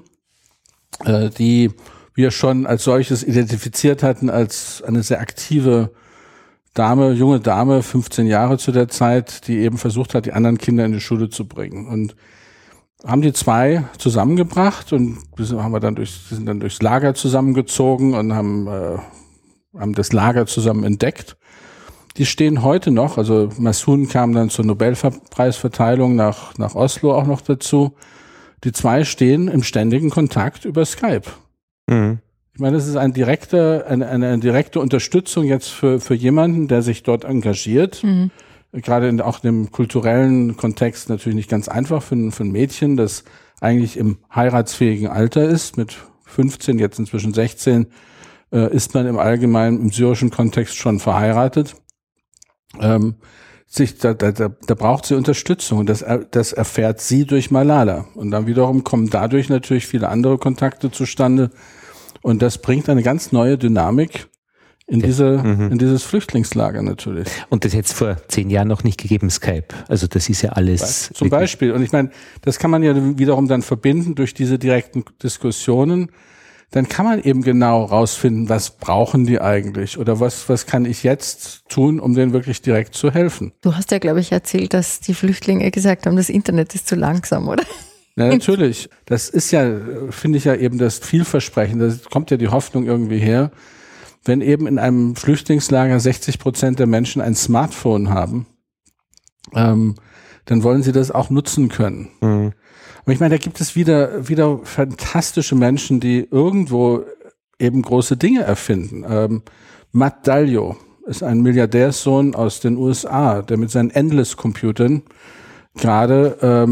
die wir schon als solches identifiziert hatten als eine sehr aktive Dame, junge Dame, 15 Jahre zu der Zeit, die eben versucht hat, die anderen Kinder in die Schule zu bringen. Und haben die zwei zusammengebracht und sind dann durchs Lager zusammengezogen und haben das Lager zusammen entdeckt. Die stehen heute noch, also Masun kam dann zur Nobelpreisverteilung nach Oslo auch noch dazu. Die zwei stehen im ständigen Kontakt über Skype. Ich meine, das ist eine direkte Unterstützung jetzt für jemanden, der sich dort engagiert. Gerade auch in dem kulturellen Kontext natürlich nicht ganz einfach für ein Mädchen, das eigentlich im heiratsfähigen Alter ist, mit 15, jetzt inzwischen 16, ist man im Allgemeinen im syrischen Kontext schon verheiratet. Da braucht sie Unterstützung und das erfährt sie durch Malala. Und dann wiederum kommen dadurch natürlich viele andere Kontakte zustande und das bringt eine ganz neue Dynamik in dieses Flüchtlingslager natürlich. Und das hätte es vor 10 Jahren noch nicht gegeben, Skype. Also das ist ja alles. Zum Beispiel. Und ich meine, das kann man ja wiederum dann verbinden durch diese direkten Diskussionen. Dann kann man eben genau rausfinden, was brauchen die eigentlich oder was kann ich jetzt tun, um denen wirklich direkt zu helfen. Du hast ja, glaube ich, erzählt, dass die Flüchtlinge gesagt haben, das Internet ist zu langsam, oder? Ja, natürlich. Das ist ja, finde ich ja eben das Vielversprechen. Da kommt ja die Hoffnung irgendwie her. Wenn eben in einem Flüchtlingslager 60% der Menschen ein Smartphone haben, dann wollen sie das auch nutzen können. Aber ich meine, da gibt es wieder fantastische Menschen, die irgendwo eben große Dinge erfinden. Matt Dalio ist ein Milliardärssohn aus den USA, der mit seinen Endless-Computern gerade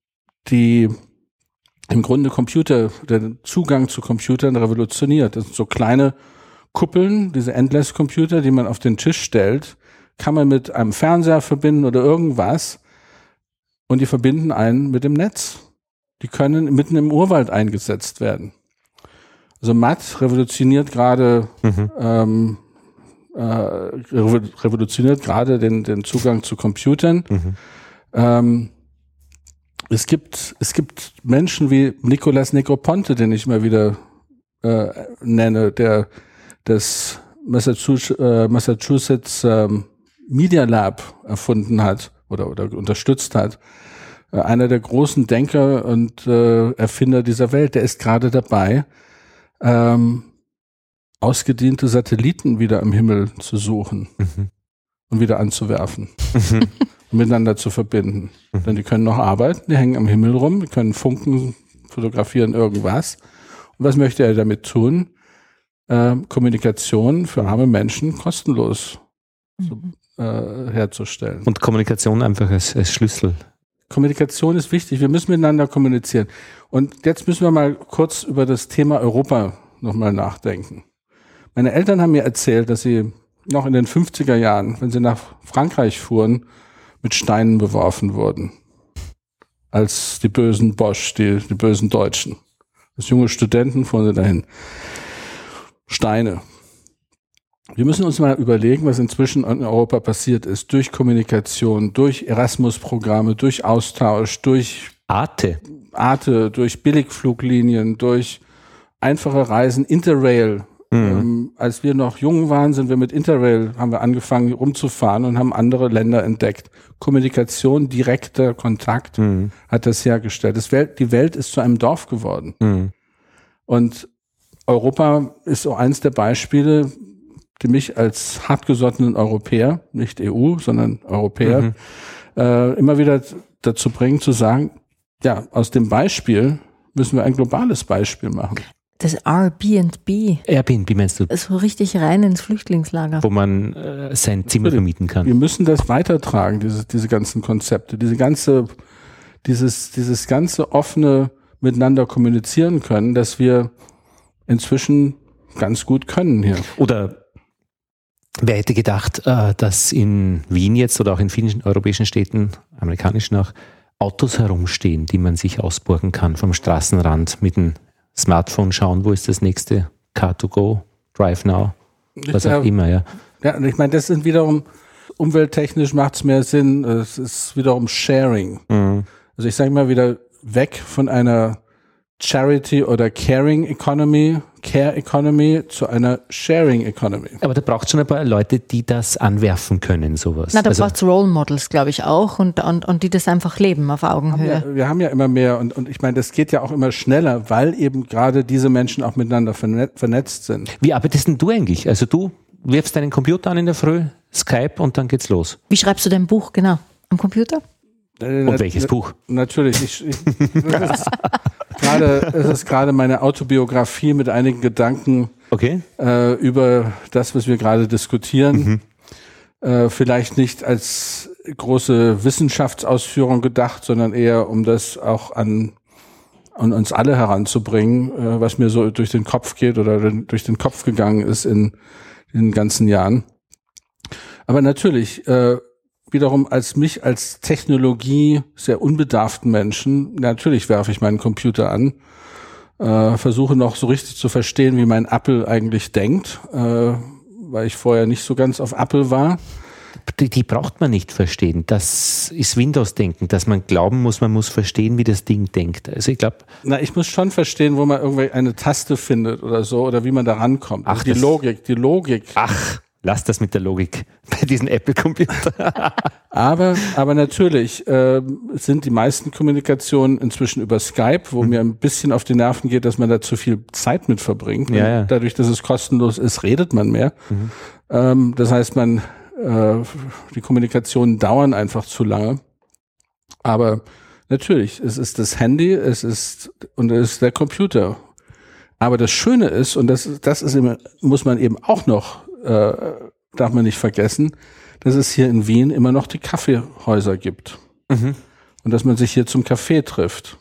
im Grunde den Zugang zu Computern revolutioniert. Das sind so kleine Kuppeln, diese Endless-Computer, die man auf den Tisch stellt, kann man mit einem Fernseher verbinden oder irgendwas und die verbinden einen mit dem Netz. Die können mitten im Urwald eingesetzt werden. Also Matt revolutioniert gerade den Zugang zu Computern. Es gibt Menschen wie Nicolas Negroponte, den ich mal wieder nenne, der das Massachusetts Media Lab erfunden hat oder unterstützt hat. Einer der großen Denker und Erfinder dieser Welt, der ist gerade dabei, ausgediente Satelliten wieder im Himmel zu suchen und wieder anzuwerfen und miteinander zu verbinden. Denn die können noch arbeiten, die hängen am Himmel rum, die können funken, fotografieren irgendwas. Und was möchte er damit tun? Kommunikation für arme Menschen kostenlos herzustellen. Und Kommunikation einfach als Schlüssel Kommunikation ist wichtig. Wir müssen miteinander kommunizieren. Und jetzt müssen wir mal kurz über das Thema Europa nochmal nachdenken. Meine Eltern haben mir erzählt, dass sie noch in den 50er Jahren, wenn sie nach Frankreich fuhren, mit Steinen beworfen wurden. Als die bösen Bosch, die bösen Deutschen. Als junge Studenten fuhren sie dahin. Steine. Wir müssen uns mal überlegen, was inzwischen in Europa passiert ist. Durch Kommunikation, durch Erasmus-Programme, durch Austausch, durch Arte, durch Billigfluglinien, durch einfache Reisen, Interrail. Als wir noch jung waren, haben wir angefangen rumzufahren und haben andere Länder entdeckt. Kommunikation, direkter Kontakt hat das hergestellt. Die Welt ist zu einem Dorf geworden. Und Europa ist so eins der Beispiele, die mich als hartgesottenen Europäer, nicht EU, sondern Europäer, immer wieder dazu bringen zu sagen, ja, aus dem Beispiel müssen wir ein globales Beispiel machen. Das Airbnb. Airbnb meinst du? So richtig rein ins Flüchtlingslager. Wo man sein Zimmer vermieten kann. Wir müssen das weitertragen, diese ganzen Konzepte, dieses ganze offene Miteinander kommunizieren können, dass wir inzwischen ganz gut können hier. Oder wer hätte gedacht, dass in Wien jetzt oder auch in vielen europäischen Städten, amerikanischen auch, Autos herumstehen, die man sich ausborgen kann vom Straßenrand mit dem Smartphone schauen, wo ist das nächste Car2Go, Drive Now, was auch immer, ja. Ja, und ich meine, das sind wiederum, umwelttechnisch macht es mehr Sinn, es ist wiederum Sharing. Also ich sage mal wieder, weg von einer Charity oder Care Economy zu einer Sharing Economy. Aber da braucht es schon ein paar Leute, die das anwerfen können, sowas. Na, da braucht es Role Models, glaube ich, auch und die das einfach leben auf Augenhöhe. Wir haben ja immer mehr und ich meine, das geht ja auch immer schneller, weil eben gerade diese Menschen auch miteinander vernetzt sind. Wie arbeitest denn du eigentlich? Also du wirfst deinen Computer an in der Früh, Skype und dann geht's los. Wie schreibst du dein Buch genau? Am Computer? Und welches Buch? Natürlich. Es ist gerade meine Autobiografie mit einigen Gedanken über das, was wir gerade diskutieren. Vielleicht nicht als große Wissenschaftsausführung gedacht, sondern eher, um das auch an uns alle heranzubringen, was mir so durch den Kopf geht oder durch den Kopf gegangen ist in den ganzen Jahren. Aber natürlich, wiederum als Technologie sehr unbedarften Menschen, natürlich werfe ich meinen Computer an, versuche noch so richtig zu verstehen, wie mein Apple eigentlich denkt, weil ich vorher nicht so ganz auf Apple war. Die braucht man nicht verstehen. Das ist Windows-Denken, dass man glauben muss, man muss verstehen, wie das Ding denkt. Also ich glaube... Ich muss schon verstehen, wo man irgendwie eine Taste findet oder so, oder wie man da rankommt. Ach, also die Logik. Ach, lass das mit der Logik bei diesen Apple-Computern. Aber natürlich sind die meisten Kommunikationen inzwischen über Skype, wo mir ein bisschen auf die Nerven geht, dass man da zu viel Zeit mit verbringt. Ja. Dadurch, dass es kostenlos ist, redet man mehr. Das heißt, die Kommunikationen dauern einfach zu lange. Aber natürlich, es ist das Handy, es ist der Computer. Aber das Schöne ist, und das ist immer, muss man eben auch noch darf man nicht vergessen, dass es hier in Wien immer noch die Kaffeehäuser gibt. Und dass man sich hier zum Kaffee trifft.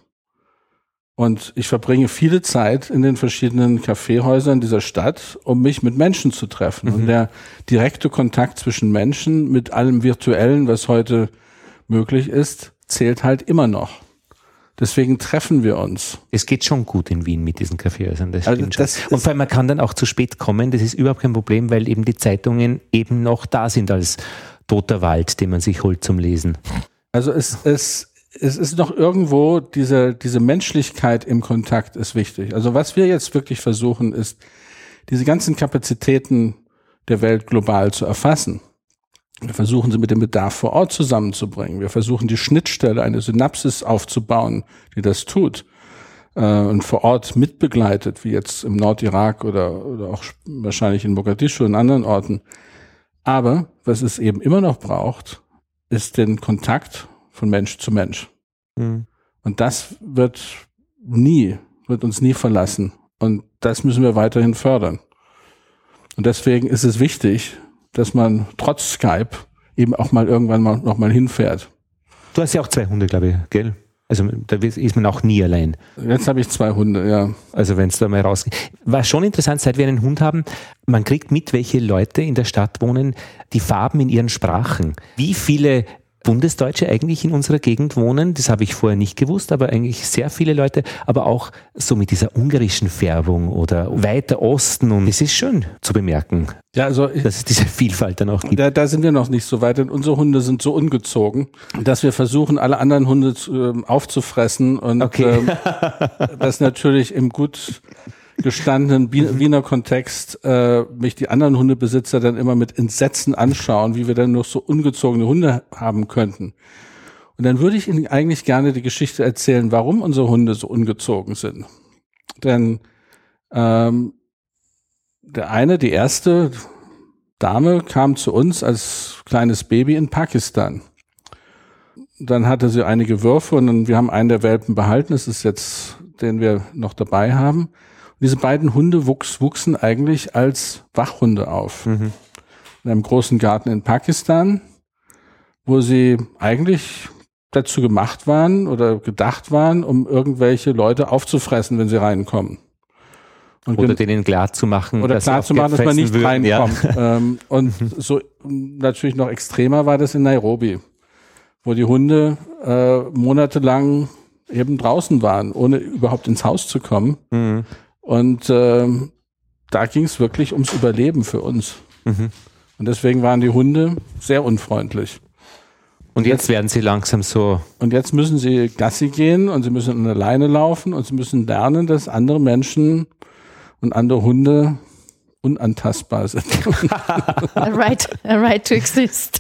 Und ich verbringe viele Zeit in den verschiedenen Kaffeehäusern dieser Stadt, um mich mit Menschen zu treffen. Und der direkte Kontakt zwischen Menschen mit allem Virtuellen, was heute möglich ist, zählt halt immer noch. Deswegen treffen wir uns. Es geht schon gut in Wien mit diesen Kaffeehäusern, das stimmt schon. Und vor allem, man kann dann auch zu spät kommen, das ist überhaupt kein Problem, weil eben die Zeitungen eben noch da sind als toter Wald, den man sich holt zum Lesen. Also es ist noch irgendwo, diese Menschlichkeit im Kontakt ist wichtig. Also was wir jetzt wirklich versuchen, ist, diese ganzen Kapazitäten der Welt global zu erfassen. Wir versuchen sie mit dem Bedarf vor Ort zusammenzubringen. Wir versuchen die Schnittstelle, eine Synapsis aufzubauen, die das tut und vor Ort mitbegleitet, wie jetzt im Nordirak oder auch wahrscheinlich in Mogadischu und anderen Orten. Aber was es eben immer noch braucht, ist den Kontakt von Mensch zu Mensch. Und das wird uns nie verlassen. Und das müssen wir weiterhin fördern. Und deswegen ist es wichtig, dass man trotz Skype eben auch mal irgendwann noch mal hinfährt. Du hast ja auch 2 Hunde, glaube ich, gell? Also da ist man auch nie allein. Jetzt habe ich 2 Hunde, ja. Also wenn es da mal rausgeht. War schon interessant, seit wir einen Hund haben, man kriegt mit, welche Leute in der Stadt wohnen, die Farben in ihren Sprachen. Wie viele Bundesdeutsche eigentlich in unserer Gegend wohnen, das habe ich vorher nicht gewusst, aber eigentlich sehr viele Leute, aber auch so mit dieser ungarischen Färbung oder weiter Osten, und es ist schön zu bemerken, Ja, also dass es diese Vielfalt dann auch gibt. da sind wir noch nicht so weit, denn unsere Hunde sind so ungezogen, dass wir versuchen, alle anderen Hunde aufzufressen und das natürlich im gut gestandenen Wiener Kontext mich die anderen Hundebesitzer dann immer mit Entsetzen anschauen, wie wir dann noch so ungezogene Hunde haben könnten. Und dann würde ich Ihnen eigentlich gerne die Geschichte erzählen, warum unsere Hunde so ungezogen sind. Denn die erste Dame kam zu uns als kleines Baby in Pakistan. Dann hatte sie einige Würfe und wir haben einen der Welpen behalten. Das ist jetzt, den wir noch dabei haben. Diese beiden Hunde wuchsen eigentlich als Wachhunde auf. In einem großen Garten in Pakistan, wo sie eigentlich dazu gemacht waren oder gedacht waren, um irgendwelche Leute aufzufressen, wenn sie reinkommen. Und oder denen klar zu machen, dass man nicht reinkommt. Ja. Und so natürlich noch extremer war das in Nairobi, wo die Hunde monatelang eben draußen waren, ohne überhaupt ins Haus zu kommen. Und da ging es wirklich ums Überleben für uns. Und deswegen waren die Hunde sehr unfreundlich. Und jetzt werden sie langsam so. Und jetzt müssen sie Gassi gehen und sie müssen an der Leine laufen und sie müssen lernen, dass andere Menschen und andere Hunde unantastbar sind. A right to exist.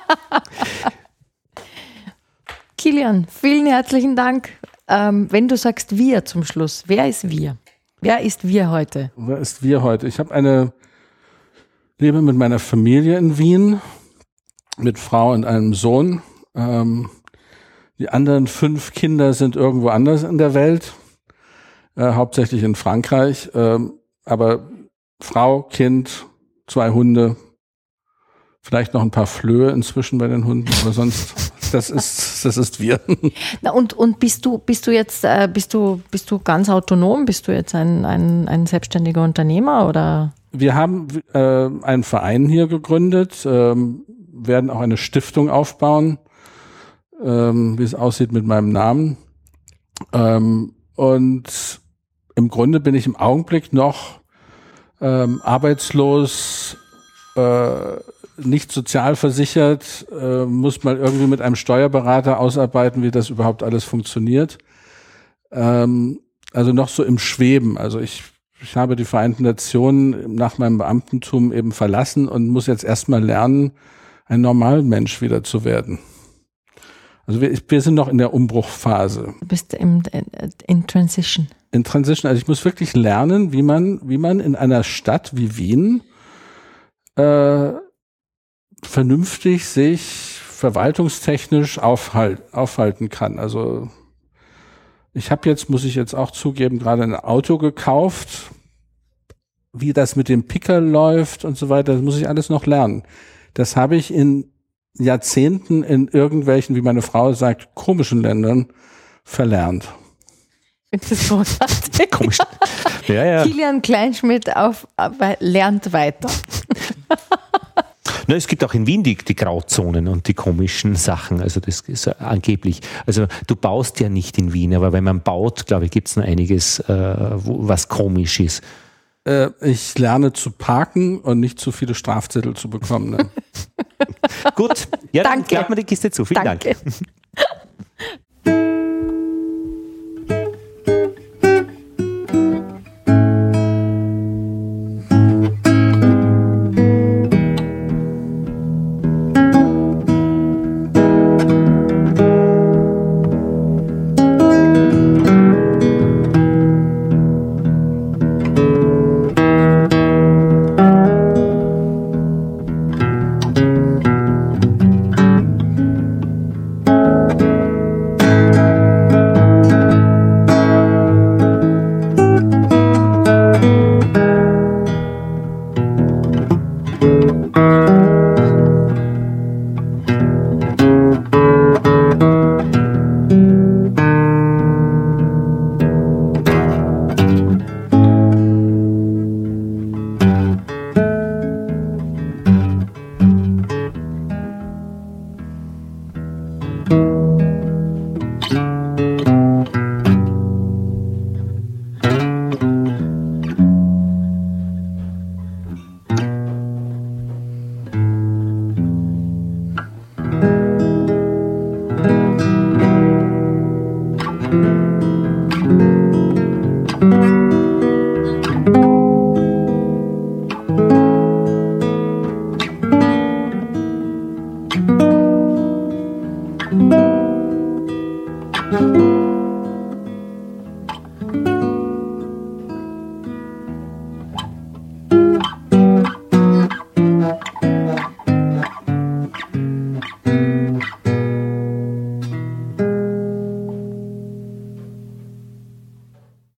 Kilian, vielen herzlichen Dank. Wenn du sagst wir zum Schluss, wer ist wir? Wer ist wir heute? Wer ist wir heute? Ich lebe mit meiner Familie in Wien, mit Frau und einem Sohn. Die anderen 5 Kinder sind irgendwo anders in der Welt, hauptsächlich in Frankreich. Aber Frau, Kind, 2 Hunde, vielleicht noch ein paar Flöhe inzwischen bei den Hunden, aber sonst, das ist wir. Na und bist du jetzt bist du ganz autonom? Bist du jetzt ein selbstständiger Unternehmer oder? Wir haben einen Verein hier gegründet, werden auch eine Stiftung aufbauen, wie es aussieht mit meinem Namen. Und im Grunde bin ich im Augenblick noch arbeitslos, nicht sozialversichert, muss mal irgendwie mit einem Steuerberater ausarbeiten, wie das überhaupt alles funktioniert. Also noch so im Schweben. Also ich habe die Vereinten Nationen nach meinem Beamtentum eben verlassen und muss jetzt erstmal lernen, ein Normalmensch wieder zu werden. Also wir sind noch in der Umbruchphase. Du bist in Transition. In Transition. Also ich muss wirklich lernen, wie man in einer Stadt wie Wien vernünftig sich verwaltungstechnisch aufhalten kann. Also muss ich jetzt auch zugeben, gerade ein Auto gekauft, wie das mit dem Picker läuft und so weiter, das muss ich alles noch lernen. Das habe ich in Jahrzehnten in irgendwelchen, wie meine Frau sagt, komischen Ländern verlernt. Das ist großartig. Komisch. Ja. Kilian Kleinschmidt lernt weiter. Na, es gibt auch in Wien die Grauzonen und die komischen Sachen, also das ist angeblich. Also du baust ja nicht in Wien, aber wenn man baut, glaube ich, gibt es noch einiges, was komisch ist. Ich lerne zu parken und nicht zu viele Strafzettel zu bekommen. Ne? Gut, ja, dann klappt mir die Kiste zu. Vielen Dank. Musik